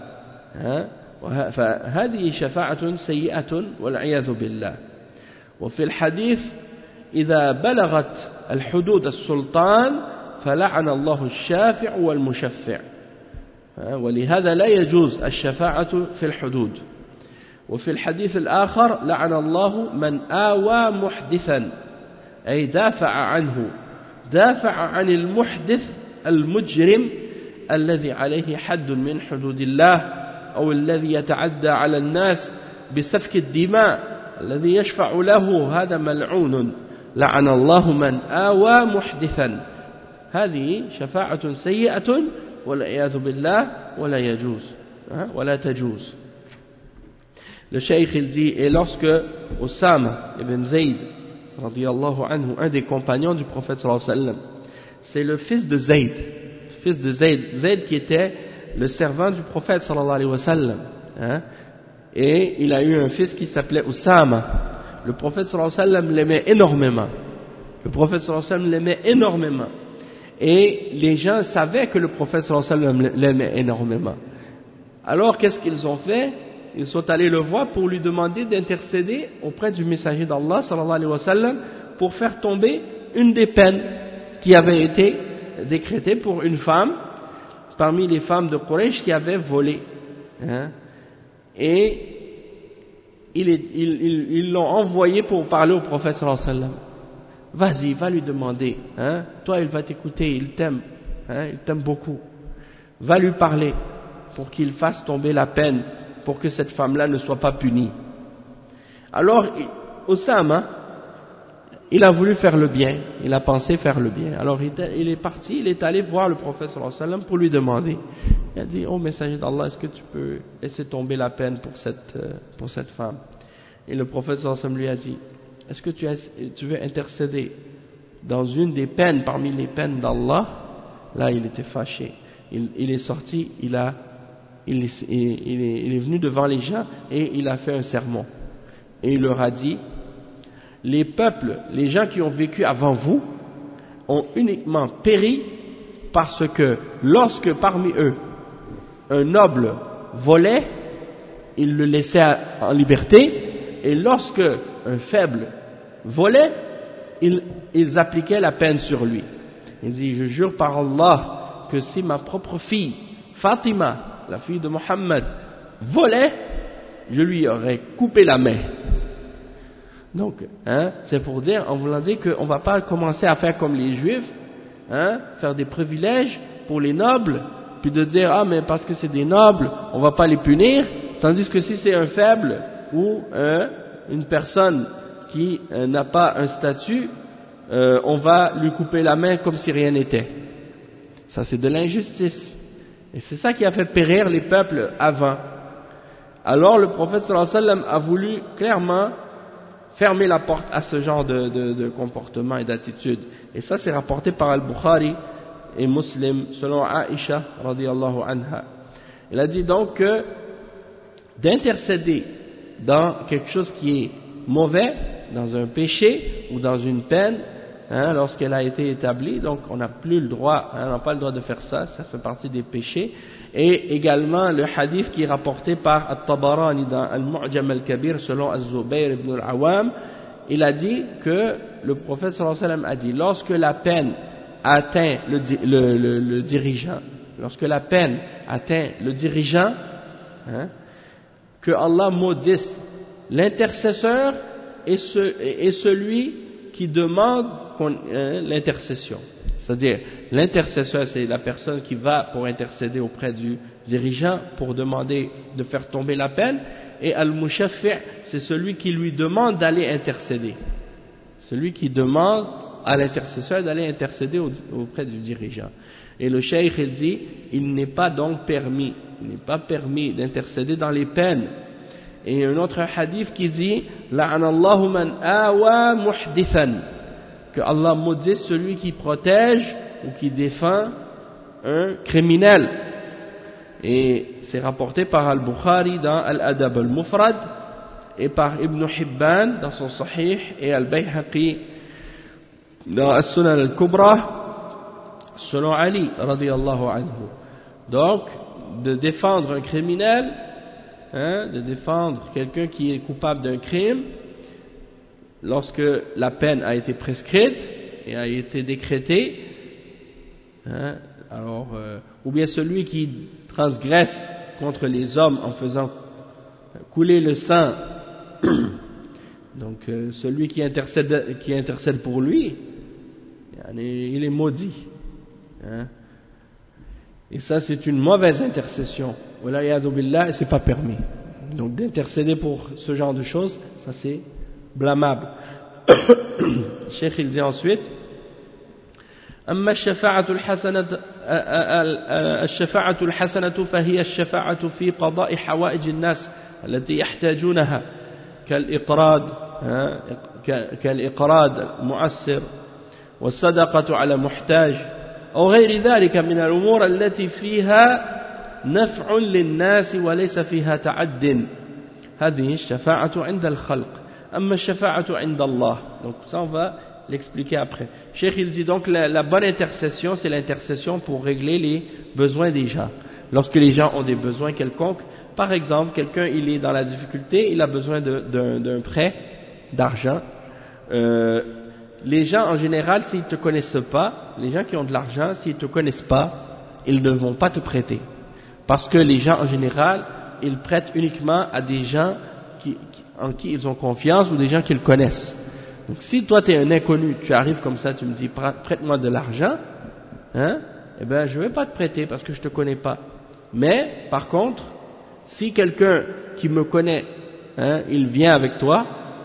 فهذه شفاعة سيئة والعياذ بالله. وفي الحديث إذا بلغت الحدود السلطان فلعن الله الشافع والمشفع، ولهذا لا يجوز الشفاعة في الحدود. وفي الحديث الآخر لعن الله من آوى محدثا أي دافع عنه، دافع عن المحدث المجرم الذي عليه حد من حدود الله أو الذي يتعدى على الناس بسفك الدماء الذي يشفع له، هذا ملعون. لعن الله من آوى محدثا. هذه شفاعة سيئة والعياذ بالله ولا يجوز hein, ولا تجوز. Le cheikh il dit, et lorsque Osama ibn Zayd radiyallahu anhu, un des compagnons du prophète sallallahu alayhi wa sallam, c'est le fils de Zayd, fils de Zayd, Zayd qui était le servant du prophète sallallahu alayhi wa sallam, hein, et il a eu un fils qui s'appelait Osama. Le prophète sallallahu alayhi wa sallam l'aimait énormément. Le prophète sallallahu alayhi wa sallam l'aimait énormément. Et les gens savaient que le prophète sallallahu alayhi wa sallam l'aimait énormément. Alors qu'est-ce qu'ils ont fait? Ils sont allés le voir pour lui demander d'intercéder auprès du messager d'Allah sallallahu alayhi wa sallam pour faire tomber une des peines qui avait été décrétée pour une femme parmi les femmes de Quraysh qui avait volé. Hein? Et ils il, il, il l'ont envoyé pour parler au prophète sallallahu alayhi wa sallam. Vas-y, va lui demander. Hein? Toi, il va t'écouter, il t'aime. Hein? Il t'aime beaucoup. Va lui parler pour qu'il fasse tomber la peine, pour que cette femme-là ne soit pas punie. Alors, Osama, il a voulu faire le bien, il a pensé faire le bien. Alors, il est parti, il est allé voir le prophète sallallahu alayhi wa sallam pour lui demander. Il a dit, oh messager d'Allah, est-ce que tu peux laisser tomber la peine pour cette, pour cette femme? Et le prophète sallallahu alayhi wa sallam lui a dit, est-ce que tu, as, tu veux intercéder dans une des peines parmi les peines d'Allah? Là, il était fâché. Il, il est sorti, il a Il est, il, est, il est venu devant les gens et il a fait un sermon. Et il leur a dit, les peuples, les gens qui ont vécu avant vous, ont uniquement péri parce que lorsque parmi eux, un noble volait, ils le laissaient en liberté, et lorsque un faible volait, ils, ils appliquaient la peine sur lui. Il dit, je jure par Allah que si ma propre fille, Fatima, la fille de Mohammed, volait, je lui aurais coupé la main. Donc, hein, c'est pour dire, en voulant dire qu'on ne va pas commencer à faire comme les juifs, hein, faire des privilèges pour les nobles, puis de dire, ah mais parce que c'est des nobles, on ne va pas les punir, tandis que si c'est un faible ou hein, une personne qui euh, n'a pas un statut, euh, on va lui couper la main comme si rien n'était. Ça c'est de l'injustice. Et c'est ça qui a fait périr les peuples avant. Alors le prophète sallallahu alayhi wa sallam a voulu clairement fermer la porte à ce genre de, de, de comportement et d'attitude. Et ça c'est rapporté par Al-Bukhari et Muslim selon Aïcha radiyallahu anha. Il a dit donc que d'intercéder dans quelque chose qui est mauvais, dans un péché ou dans une peine, hein, lorsqu'elle a été établie, donc on n'a plus le droit, hein, on n'a pas le droit de faire ça, ça fait partie des péchés. Et également le hadith qui est rapporté par At-Tabarani dans Al-Mu'jam Al-Kabir selon Az-Zubayr ibn Al-Awam, il a dit que le prophète sallallahu alayhi wa sallam a dit, lorsque la peine atteint le, le, le, le dirigeant, lorsque la peine atteint le dirigeant, hein, que Allah maudisse l'intercesseur et, ce, et celui qui demande hein, l'intercession. C'est-à-dire, l'intercesseur, c'est la personne qui va pour intercéder auprès du dirigeant pour demander de faire tomber la peine, et al-mushaffi', c'est celui qui lui demande d'aller intercéder. Celui qui demande à l'intercesseur d'aller intercéder auprès du dirigeant. Et le cheikh, il dit, il n'est pas donc permis, il n'est pas permis d'intercéder dans les peines. Et un autre hadith qui dit, la'anallahu man awa muhdithan, que Allah maudisse celui qui protège ou qui défend un criminel. Et c'est rapporté par Al-Bukhari dans Al-Adab Al-Mufrad et par Ibn Hibban dans son Sahih et Al-Bayhaqi dans As-Sunan Al-Kubra selon Ali radiyallahu anhu. Donc, de défendre un criminel, hein, de défendre quelqu'un qui est coupable d'un crime, lorsque la peine a été prescrite et a été décrétée, hein, alors, euh, ou bien celui qui transgresse contre les hommes en faisant couler le sang, donc euh, celui qui intercède, qui intercède pour lui, il est maudit. Hein. Et ça c'est une mauvaise intercession. Et c'est pas permis. Donc d'intercéder pour ce genre de choses, ça c'est blâmable. Cheikh il dit ensuite, أما الشفاعة الحسنة الشفاعة الحسنة فهي الشفاعة في قضاء حوائج الناس التي يحتاجونها كالإقراض كالإقراض المؤثر والصدقة على محتاج أو غير ذلك من الأمور التي فيها نفع للناس وليس فيها تعد. هذه الشفاعة عند الخلق. أما الشفاعة عند الله. Donc ça on va l'expliquer après. Cheikh il dit donc la, la bonne intercession c'est l'intercession pour régler les besoins des gens. Lorsque les gens ont des besoins quelconques, par exemple quelqu'un il est dans la difficulté, il a besoin de, d'un, d'un prêt d'argent. Euh, les gens en général s'ils ne te connaissent pas, les gens qui ont de l'argent s'ils ne te connaissent pas, ils ne vont pas te prêter. Parce que les gens en général ils prêtent uniquement à des gens qui, qui, en qui ils ont confiance ou des gens qu'ils connaissent. Donc si toi tu es un inconnu, tu arrives comme ça, tu me dis prête-moi de l'argent, hein, eh ben je vais pas te prêter parce que je te connais pas. Mais par contre, si quelqu'un qui me connaît, hein, il vient avec toi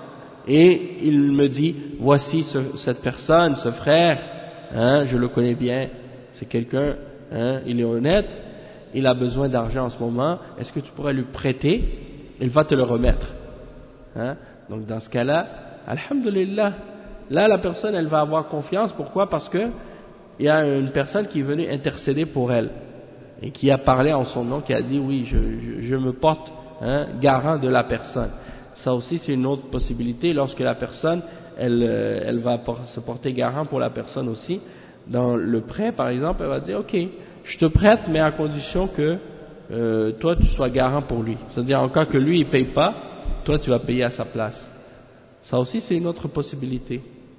et il me dit voici ce, cette personne, ce frère, hein, je le connais bien, c'est quelqu'un, hein, il est honnête, il a besoin d'argent en ce moment, est-ce que tu pourrais lui prêter? Il va te le remettre. Hein? Donc dans ce cas-là, alhamdulillah, là la personne elle va avoir confiance. Pourquoi? Parce que il y a une personne qui est venue intercéder pour elle et qui a parlé en son nom, qui a dit oui, je, je, je me porte, hein, garant de la personne. Ça aussi c'est une autre possibilité lorsque la personne elle, elle va se porter garant pour la personne aussi. Dans le prêt par exemple, elle va dire ok, je te prête mais à condition que euh, toi tu sois garant pour lui. C'est-à-dire en cas que lui il paye pas, toi tu vas payer à sa place. Ça aussi c'est une autre possibilité.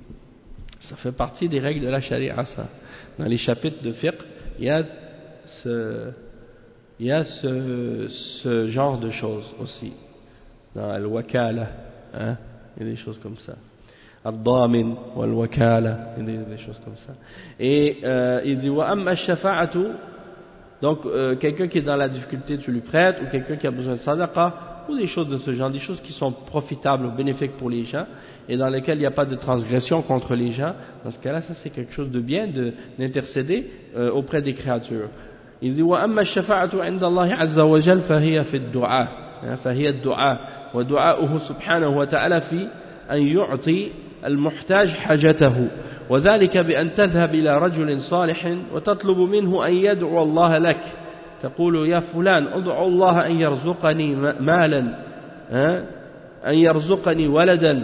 Ça fait partie des règles de la charia ça. Dans les chapitres de fiqh, il y a ce, il y a ce, ce genre de choses aussi. Dans al-wakala, hein, il y a des choses comme ça. Al-damin ou al-wakala, il y a des choses comme ça. Et euh, il dit wa amma ash-shafa'atu, donc euh, quelqu'un qui est dans la difficulté tu lui prêtes, ou quelqu'un qui a besoin de sadaqa, ou des choses de ce genre, des choses qui sont profitables ou bénéfiques pour les gens et dans lesquelles il n'y a pas de transgression contre les gens. Dans ce cas-là, ça c'est quelque chose de bien de, d'intercéder euh, auprès des créatures. Il dit wa amma ash-shafa'atu 'inda Allah 'azza wa jalla fa hiya fi ad-du'a, fa hiya ad-du'a wa du'a'uhu subhanahu wa ta'ala fi an yu'ti المحتاج حاجته وذلك بأن تذهب إلى رجل صالح وتطلب منه أن يدعو الله لك تقول يا فلان ادعو الله أن يرزقني مالا أن يرزقني ولدا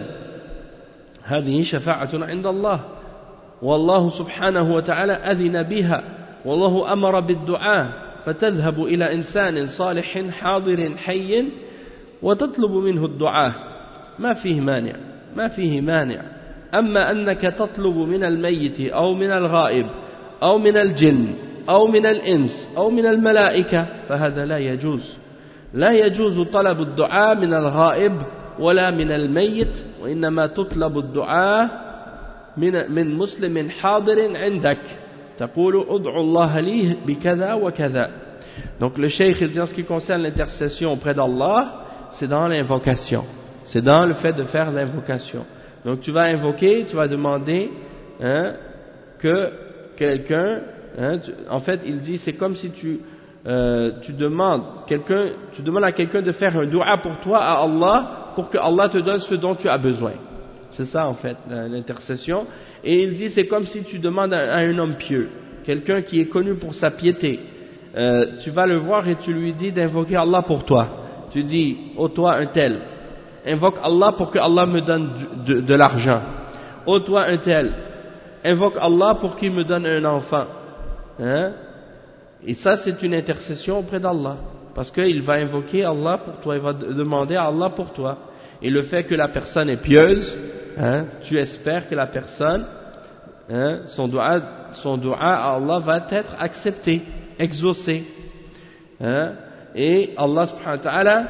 هذه شفاعة عند الله والله سبحانه وتعالى أذن بها والله أمر بالدعاء فتذهب إلى إنسان صالح حاضر حي وتطلب منه الدعاء ما فيه مانع ما فيه مانع. أما أنك تطلب من الميت أو من الغائب أو من الجن أو من الإنس أو من الملائكة فهذا لا يجوز. لا يجوز طلب الدعاء من الغائب ولا من الميت وإنما تطلب الدعاء من من مسلم حاضر عندك تقول ادعو الله لي بكذا وكذا. Donc le cheikh il dit en ce qui concerne l'intercession auprès d'Allah, c'est dans l'invocation. C'est dans le fait de faire l'invocation. Donc tu vas invoquer, tu vas demander, hein, que quelqu'un, hein, tu, en fait il dit c'est comme si tu, euh, tu demandes quelqu'un, tu demandes à quelqu'un de faire un dua pour toi à Allah pour que Allah te donne ce dont tu as besoin. C'est ça en fait l'intercession. Et il dit c'est comme si tu demandes à, à un homme pieux, quelqu'un qui est connu pour sa piété. Euh, tu vas le voir et tu lui dis d'invoquer Allah pour toi. Tu dis ô toi un tel. Invoque Allah pour que Allah me donne de, de, de l'argent. Ô toi un tel, invoque Allah pour qu'il me donne un enfant. Hein? Et ça c'est une intercession auprès d'Allah. Parce qu'il va invoquer Allah pour toi, il va demander à Allah pour toi. Et le fait que la personne est pieuse, hein, tu espères que la personne, hein, son dua, son dua à Allah va être accepté, exaucé. Hein? Et Allah subhanahu wa ta'ala,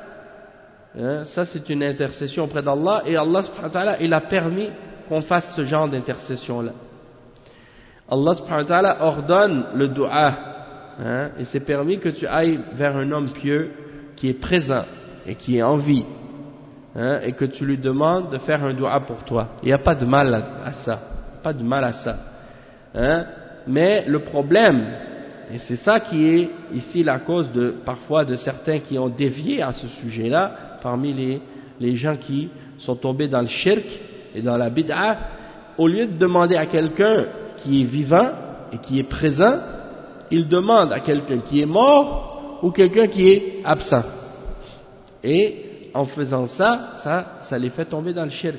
Hein, ça c'est une intercession auprès d'Allah et Allah subhanahu wa ta'ala il a permis qu'on fasse ce genre d'intercession là. Allah subhanahu wa ta'ala ordonne le dua, hein, et c'est permis que tu ailles vers un homme pieux qui est présent et qui est en vie, hein, et que tu lui demandes de faire un dua pour toi. Il n'y a pas de mal à, à ça, pas de mal à ça. Hein? Mais le problème, et c'est ça qui est ici la cause de parfois de certains qui ont dévié à ce sujet-là, parmi les, les gens qui sont tombés dans le shirk et dans la bid'a, au lieu de demander à quelqu'un qui est vivant et qui est présent, ils demandent à quelqu'un qui est mort ou quelqu'un qui est absent. Et en faisant ça, ça, ça les fait tomber dans le shirk.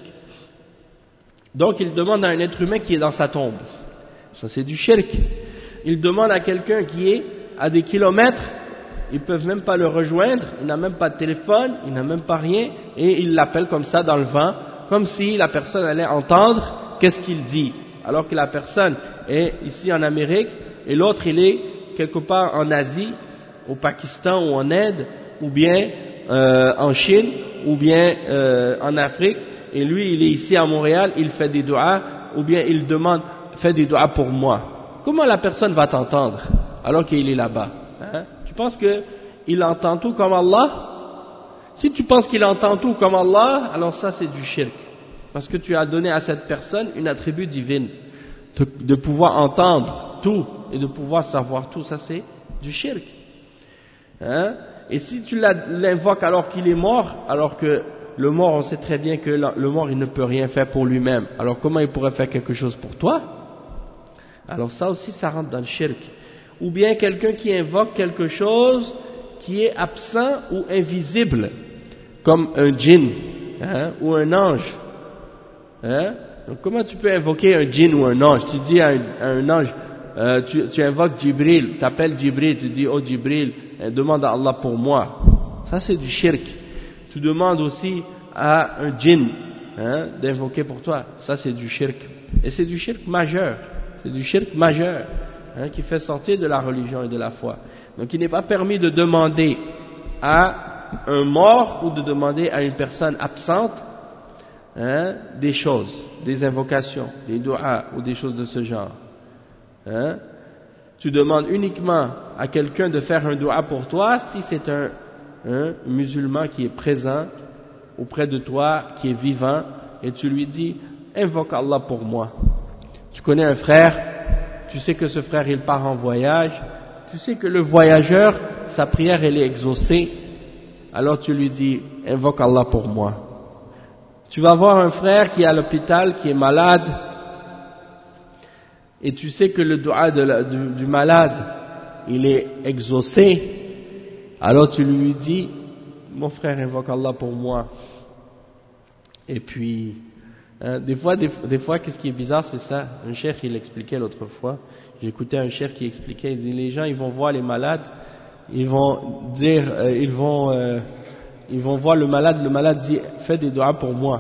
Donc ils demandent à un être humain qui est dans sa tombe. Ça c'est du shirk. Ils demandent à quelqu'un qui est à des kilomètres, ils peuvent même pas le rejoindre, il n'a même pas de téléphone, il n'a même pas rien, et ils l'appellent comme ça dans le vent, comme si la personne allait entendre qu'est-ce qu'il dit, alors que la personne est ici en Amérique, et l'autre il est quelque part en Asie, au Pakistan ou en Inde, ou bien euh, en Chine, ou bien euh, en Afrique, et lui il est ici à Montréal, il fait des doigts, ou bien il demande, fais des doigts pour moi. Comment la personne va t'entendre alors qu'il est là-bas, hein? Tu penses qu'il entend tout comme Allah? Si tu penses qu'il entend tout comme Allah, alors ça c'est du shirk. Parce que tu as donné à cette personne une attribut divine, de, de pouvoir entendre tout et de pouvoir savoir tout, ça c'est du shirk. Hein? Et si tu l'invoques alors qu'il est mort, alors que le mort, on sait très bien que le mort il ne peut rien faire pour lui-même, alors comment il pourrait faire quelque chose pour toi? Alors ça aussi ça rentre dans le shirk. Ou bien quelqu'un qui invoque quelque chose qui est absent ou invisible, comme un djinn, hein, ou un ange. Hein? Donc comment tu peux invoquer un djinn ou un ange? Tu dis à un, à un ange, euh, tu, tu invoques Jibril, tu appelles Jibril, tu dis, oh Jibril, demande à Allah pour moi. Ça c'est du shirk. Tu demandes aussi à un djinn, hein, d'invoquer pour toi. Ça c'est du shirk. Et c'est du shirk majeur. C'est du shirk majeur, hein, qui fait sortir de la religion et de la foi. Donc il n'est pas permis de demander à un mort ou de demander à une personne absente, hein, des choses, des invocations, des doigts ou des choses de ce genre. Hein. Tu demandes uniquement à quelqu'un de faire un doigt pour toi si c'est un, un musulman qui est présent auprès de toi, qui est vivant, et tu lui dis « Invoque Allah pour moi ». Tu connais un frère, tu sais que ce frère il part en voyage, tu sais que le voyageur, sa prière elle est exaucée, alors tu lui dis « Invoque Allah pour moi ». Tu vas voir un frère qui est à l'hôpital, qui est malade, et tu sais que le doua de la, du, du malade, il est exaucé, alors tu lui dis « Mon frère, invoque Allah pour moi ». Et puis... Hein, des fois, des, des fois, qu'est-ce qui est bizarre, c'est ça. Un cheikh, il expliquait l'autre fois. J'écoutais un cheikh qui expliquait. Il dit les gens, ils vont voir les malades, ils vont dire, euh, ils vont, euh, ils vont voir le malade. Le malade dit, fais des doigts pour moi.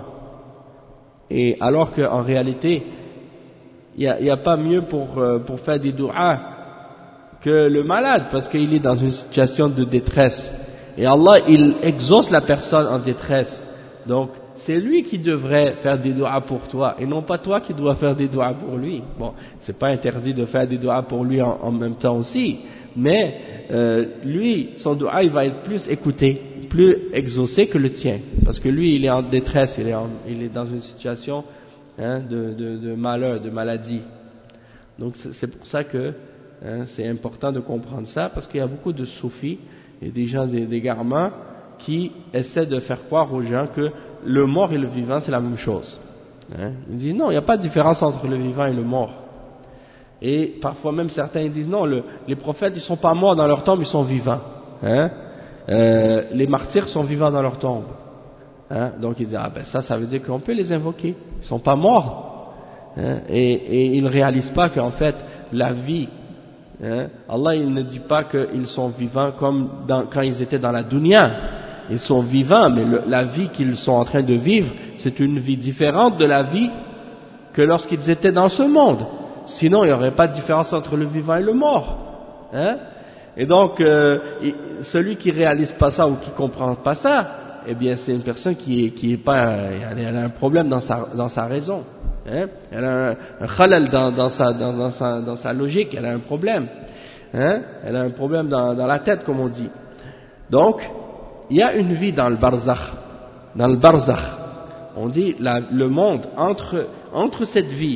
Et alors qu'en réalité, il n'y a, y a pas mieux pour euh, pour faire des doigts que le malade, parce qu'il est dans une situation de détresse. Et Allah, il exauce la personne en détresse. Donc c'est lui qui devrait faire des doigts pour toi, et non pas toi qui dois faire des doigts pour lui. Bon, c'est pas interdit de faire des doigts pour lui en, en même temps aussi, mais euh, lui, son doigt, il va être plus écouté, plus exaucé que le tien, parce que lui, il est en détresse, il est, en, il est dans une situation, hein, de, de, de malheur, de maladie. Donc c'est pour ça que, hein, c'est important de comprendre ça, parce qu'il y a beaucoup de soufis et des gens des, des garments qui essaient de faire croire aux gens que le mort et le vivant c'est la même chose. Hein? Ils disent non, il n'y a pas de différence entre le vivant et le mort. Et parfois même certains ils disent non, le, les prophètes ils sont pas morts dans leur tombe, ils sont vivants. Hein? Euh, les martyrs sont vivants dans leur tombe. Hein? Donc ils disent ah ben ça, ça veut dire qu'on peut les invoquer. Ils sont pas morts. Hein? Et, et ils ne réalisent pas qu'en fait la vie, hein, Allah il ne dit pas qu'ils sont vivants comme dans, quand ils étaient dans la dunya. Ils sont vivants, mais le, la vie qu'ils sont en train de vivre, c'est une vie différente de la vie que lorsqu'ils étaient dans ce monde. Sinon, il n'y aurait pas de différence entre le vivant et le mort. Hein? Et donc, euh, celui qui réalise pas ça ou qui comprend pas ça, eh bien, c'est une personne qui est, qui est pas, elle a un problème dans sa, dans sa raison. Hein? Elle a un, un khalal dans, dans sa, dans, dans sa, dans sa logique. Elle a un problème. Hein? Elle a un problème dans, dans la tête, comme on dit. Donc, il y a une vie dans le barzakh, dans le barzakh. On dit la, le monde entre entre cette vie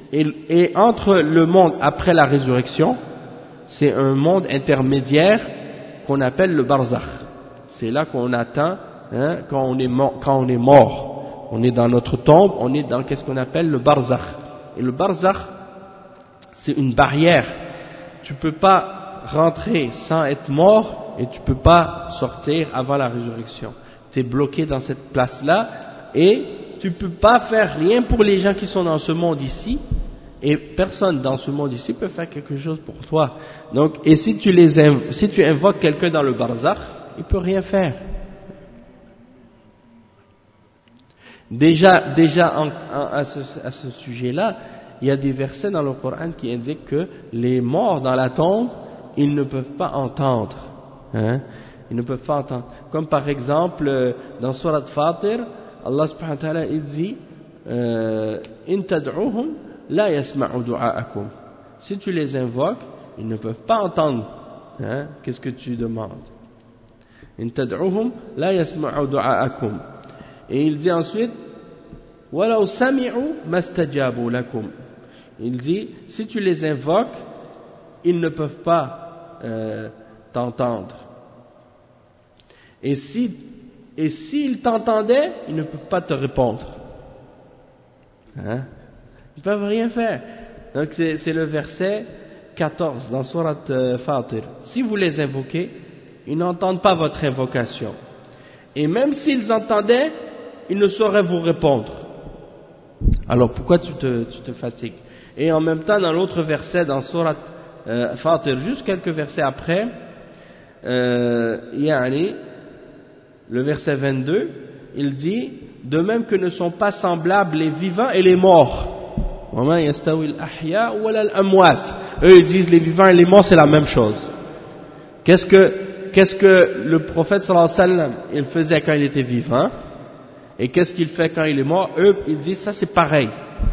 Et, et entre le monde après la résurrection, c'est un monde intermédiaire qu'on appelle le barzakh. C'est là qu'on atteint hein, quand, on est mort, quand on est mort. On est dans notre tombe, on est dans qu'est-ce qu'on appelle le barzakh. Et le barzakh, c'est une barrière. Tu peux pas rentrer sans être mort et tu peux pas sortir avant la résurrection. Tu es bloqué dans cette place-là et tu peux pas faire rien pour les gens qui sont dans ce monde ici. Et personne dans ce monde ici peut faire quelque chose pour toi. Donc, et si tu les inv- si tu invoques quelqu'un dans le barzakh, il peut rien faire. Déjà, déjà en, en, à ce, à ce sujet-là, il y a des versets dans le Coran qui indiquent que les morts dans la tombe, ils ne peuvent pas entendre. Hein? Ils ne peuvent pas entendre. Comme par exemple, dans Surat Fatir, Allah subhanahu wa ta'ala, il dit In tad'uhum la yasma'u du'a'akum. Si tu les invoques, ils ne peuvent pas entendre. Hein? Qu'est-ce que tu demandes? In tad'uhum la yasma'u du'a'akum. Et il dit ensuite Walau sami'u mastajabu lakum. Il dit si tu les invoques, ils ne peuvent pas euh, t'entendre. Et si et s'ils t'entendaient, ils ne peuvent pas te répondre. Hein? Ils ne peuvent rien faire. Donc c'est, c'est le verset quatorze dans Surat euh, Fatir. Si vous les invoquez, ils n'entendent pas votre invocation. Et même s'ils entendaient, ils ne sauraient vous répondre. Alors pourquoi tu te, tu te fatigues? Et en même temps, dans l'autre verset, dans Surat euh, Fatir, juste quelques versets après, euh, yani, le verset vingt-deux, il dit de même que ne sont pas semblables les vivants et les morts. Eux ils disent les vivants et les morts c'est la même chose. Qu'est-ce que, qu'est-ce que le prophète sallallahu alayhi wa sallam il faisait quand il était vivant et qu'est-ce qu'il fait quand il est mort? Eux ils disent ça c'est pareil.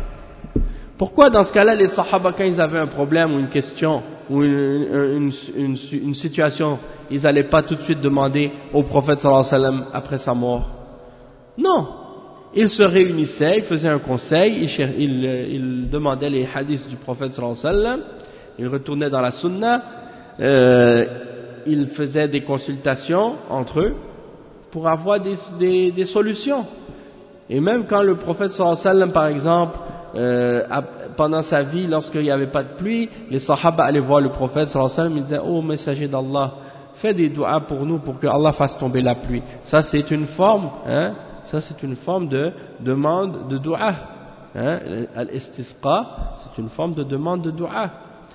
Pourquoi dans ce cas-là les sahaba quand ils avaient un problème ou une question ou une, une, une, une situation ils n'allaient pas tout de suite demander au prophète sallallahu alayhi wa sallam après sa mort? Non, ils se réunissaient, ils faisaient un conseil, ils, ils, ils demandaient les hadiths du prophète sallallahu alayhi wa sallam, ils retournaient dans la sunna, euh, ils faisaient des consultations entre eux pour avoir des, des, des solutions. Et même quand le prophète sallallahu alayhi wa sallam par exemple, euh, pendant sa vie, lorsqu'il n'y avait pas de pluie, les sahaba allaient voir le prophète sallallahu alayhi wa sallam, ils disaient « Oh messager d'Allah, fais des doigts pour nous pour que Allah fasse tomber la pluie. » Ça c'est une forme, hein, ça c'est une forme de demande de doua. Hein, Al-istisqa, c'est une forme de demande de doua.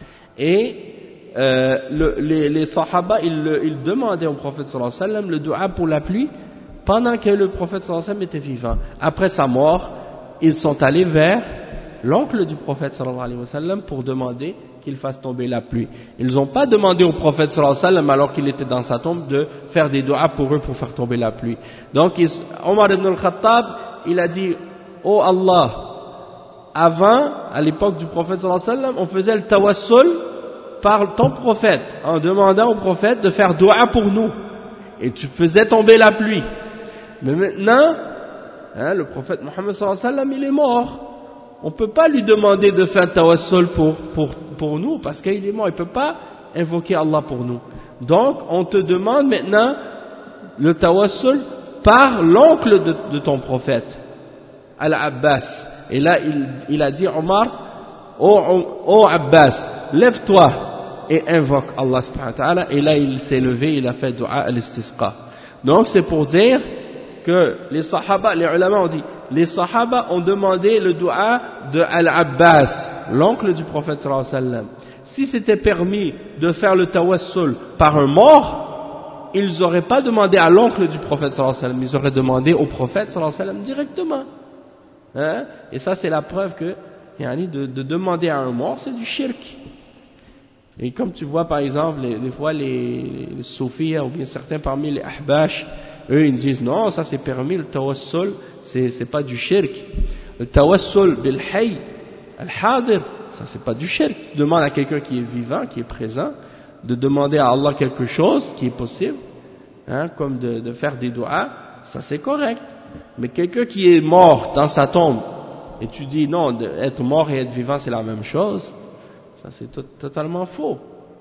Et euh, le, les, les sahaba, ils, ils demandaient au prophète sallallahu alayhi wa sallam le doua pour la pluie pendant que le prophète sallallahu alayhi wa sallam était vivant. Après sa mort, ils sont allés vers l'oncle du prophète sallallahu alayhi wa sallam pour demander qu'il fasse tomber la pluie. Ils n'ont pas demandé au prophète sallallahu alayhi wa sallam alors qu'il était dans sa tombe de faire des doigts pour eux pour faire tomber la pluie. Donc ils, Omar ibn al-Khattab, il a dit « Oh Allah, avant, à l'époque du prophète sallallahu alayhi wa sallam, on faisait le tawassul par ton prophète en demandant au prophète de faire doua pour nous et tu faisais tomber la pluie. Mais maintenant, hein, le prophète Mohammed sallallahu alayhi wa sallam, il est mort. On ne peut pas lui demander de faire tawassul pour, pour, pour nous parce qu'il est mort, il ne peut pas invoquer Allah pour nous. Donc on te demande maintenant le tawassul par l'oncle de, de ton prophète, Al-Abbas. Et là il, il a dit Omar, oh, oh Abbas, lève-toi et invoque Allah subhanahu wa ta'ala. Et là il s'est levé, il a fait dua al-istisqa. Donc c'est pour dire que les sahaba, les ulama ont dit, les sahaba ont demandé le dua de Al-Abbas, l'oncle du prophète sallallahu alayhi wa sallam. Si c'était permis de faire le tawassul par un mort, ils n'auraient pas demandé à l'oncle du prophète sallallahu alayhi wa sallam, ils auraient demandé au prophète sallallahu alayhi wa sallam directement. Hein? Et ça c'est la preuve que de, de demander à un mort c'est du shirk. Et comme tu vois par exemple, les, des fois les, les soufis ou bien certains parmi les ahbash, eux ils disent non, ça c'est permis, le tawassul c'est, c'est pas du shirk. Le tawassul bil hayy al hadir, ça c'est pas du shirk. Demande à quelqu'un qui est vivant, qui est présent, de demander à Allah quelque chose qui est possible, hein, comme de, de faire des doigts, ça c'est correct. Mais quelqu'un qui est mort dans sa tombe et tu dis non, être mort et être vivant c'est la même chose, ça c'est to- totalement faux.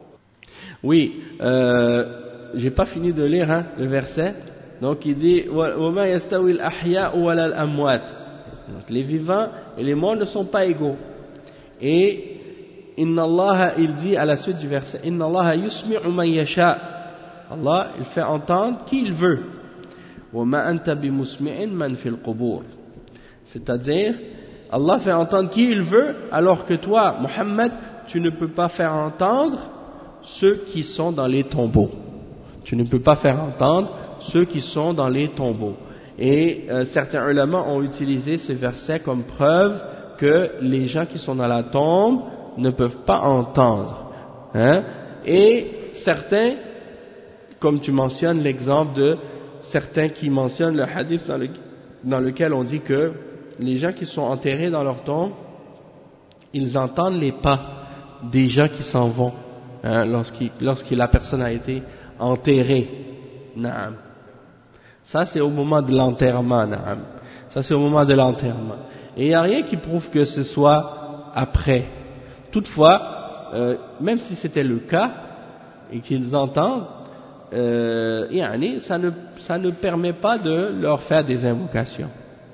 Oui, euh, j'ai pas fini de lire hein, le verset. Donc il dit وَمَا يَسْتَوِي الْأَحْيَاءُ وَلَا الْأَمْوَاتُ. Donc les vivants et les morts ne sont pas égaux. Et Inna Allah, il dit à la suite du verset, Inna Allah yusmi'u man yasha. Allah, il fait entendre qui il veut. Wa ma anta bimusmi'in man fil qubur. C'est-à-dire, Allah fait entendre qui il veut, alors que toi, Muhammad, tu ne peux pas faire entendre ceux qui sont dans les tombeaux. Tu ne peux pas faire entendre ceux qui sont dans les tombeaux. Et euh, certains ulama ont utilisé ce verset comme preuve que les gens qui sont dans la tombe ne peuvent pas entendre. Hein? Et certains, comme tu mentionnes l'exemple de certains qui mentionnent le hadith dans, le, dans lequel on dit que les gens qui sont enterrés dans leur tombe, ils entendent les pas des gens qui s'en vont hein, lorsqu'il, lorsque la personne a été enterrée. Naam. Ça c'est au moment de l'enterrement. Naam. Ça c'est au moment de l'enterrement. Et il n'y a rien qui prouve que ce soit après. Toutefois, euh, même si c'était le cas et qu'ils entendent, euh, yani, ça ne ça ne permet pas de leur faire des invocations.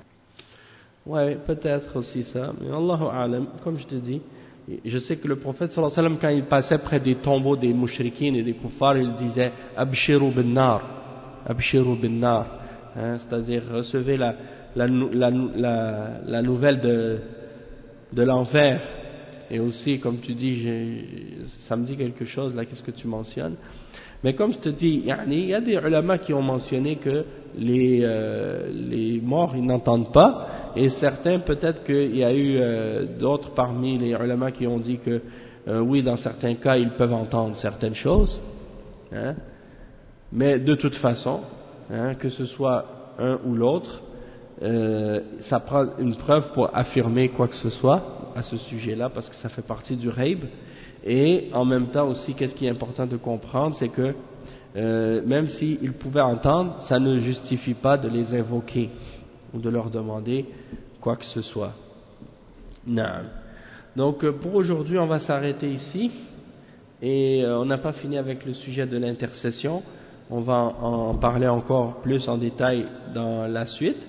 Ouais, peut-être aussi ça, mais Allahu a'lam, comme je te dis, je sais que le prophète sallallahu alayhi wa sallam, quand il passait près des tombeaux des mouchriquines et des kuffars, il disait abshiru bin nar, abshiru bin nar, hein, c'est-à-dire recevez la la, la, la, la nouvelle de de l'enfer. Et aussi, comme tu dis, j'ai, ça me dit quelque chose là, qu'est-ce que tu mentionnes. Mais comme je te dis, il y a des ulama qui ont mentionné que les, euh, les morts, ils n'entendent pas, et certains, peut-être qu'il y a eu euh, d'autres parmi les ulama qui ont dit que, euh, oui, dans certains cas, ils peuvent entendre certaines choses, hein, mais de toute façon, hein, que ce soit un ou l'autre, euh, ça prend une preuve pour affirmer quoi que ce soit à ce sujet-là, parce que ça fait partie du ghaib. Et en même temps aussi, qu'est-ce qui est important de comprendre, c'est que euh, même s'ils pouvaient entendre, ça ne justifie pas de les invoquer ou de leur demander quoi que ce soit. Non. Donc pour aujourd'hui, on va s'arrêter ici, et euh, on n'a pas fini avec le sujet de l'intercession. On va en, en parler encore plus en détail dans la suite.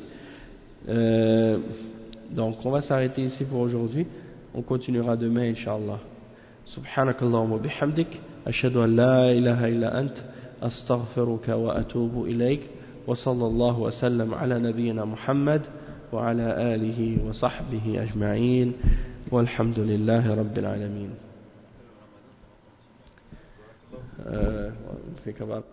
Euh, donc on va s'arrêter ici pour aujourd'hui. On continuera demain, Inch'Allah. سبحانك اللهم وبحمدك أشهد أن لا إله إلا أنت أستغفرك وأتوب إليك وصلى الله وسلم على نبينا محمد وعلى آله وصحبه أجمعين والحمد لله رب العالمين.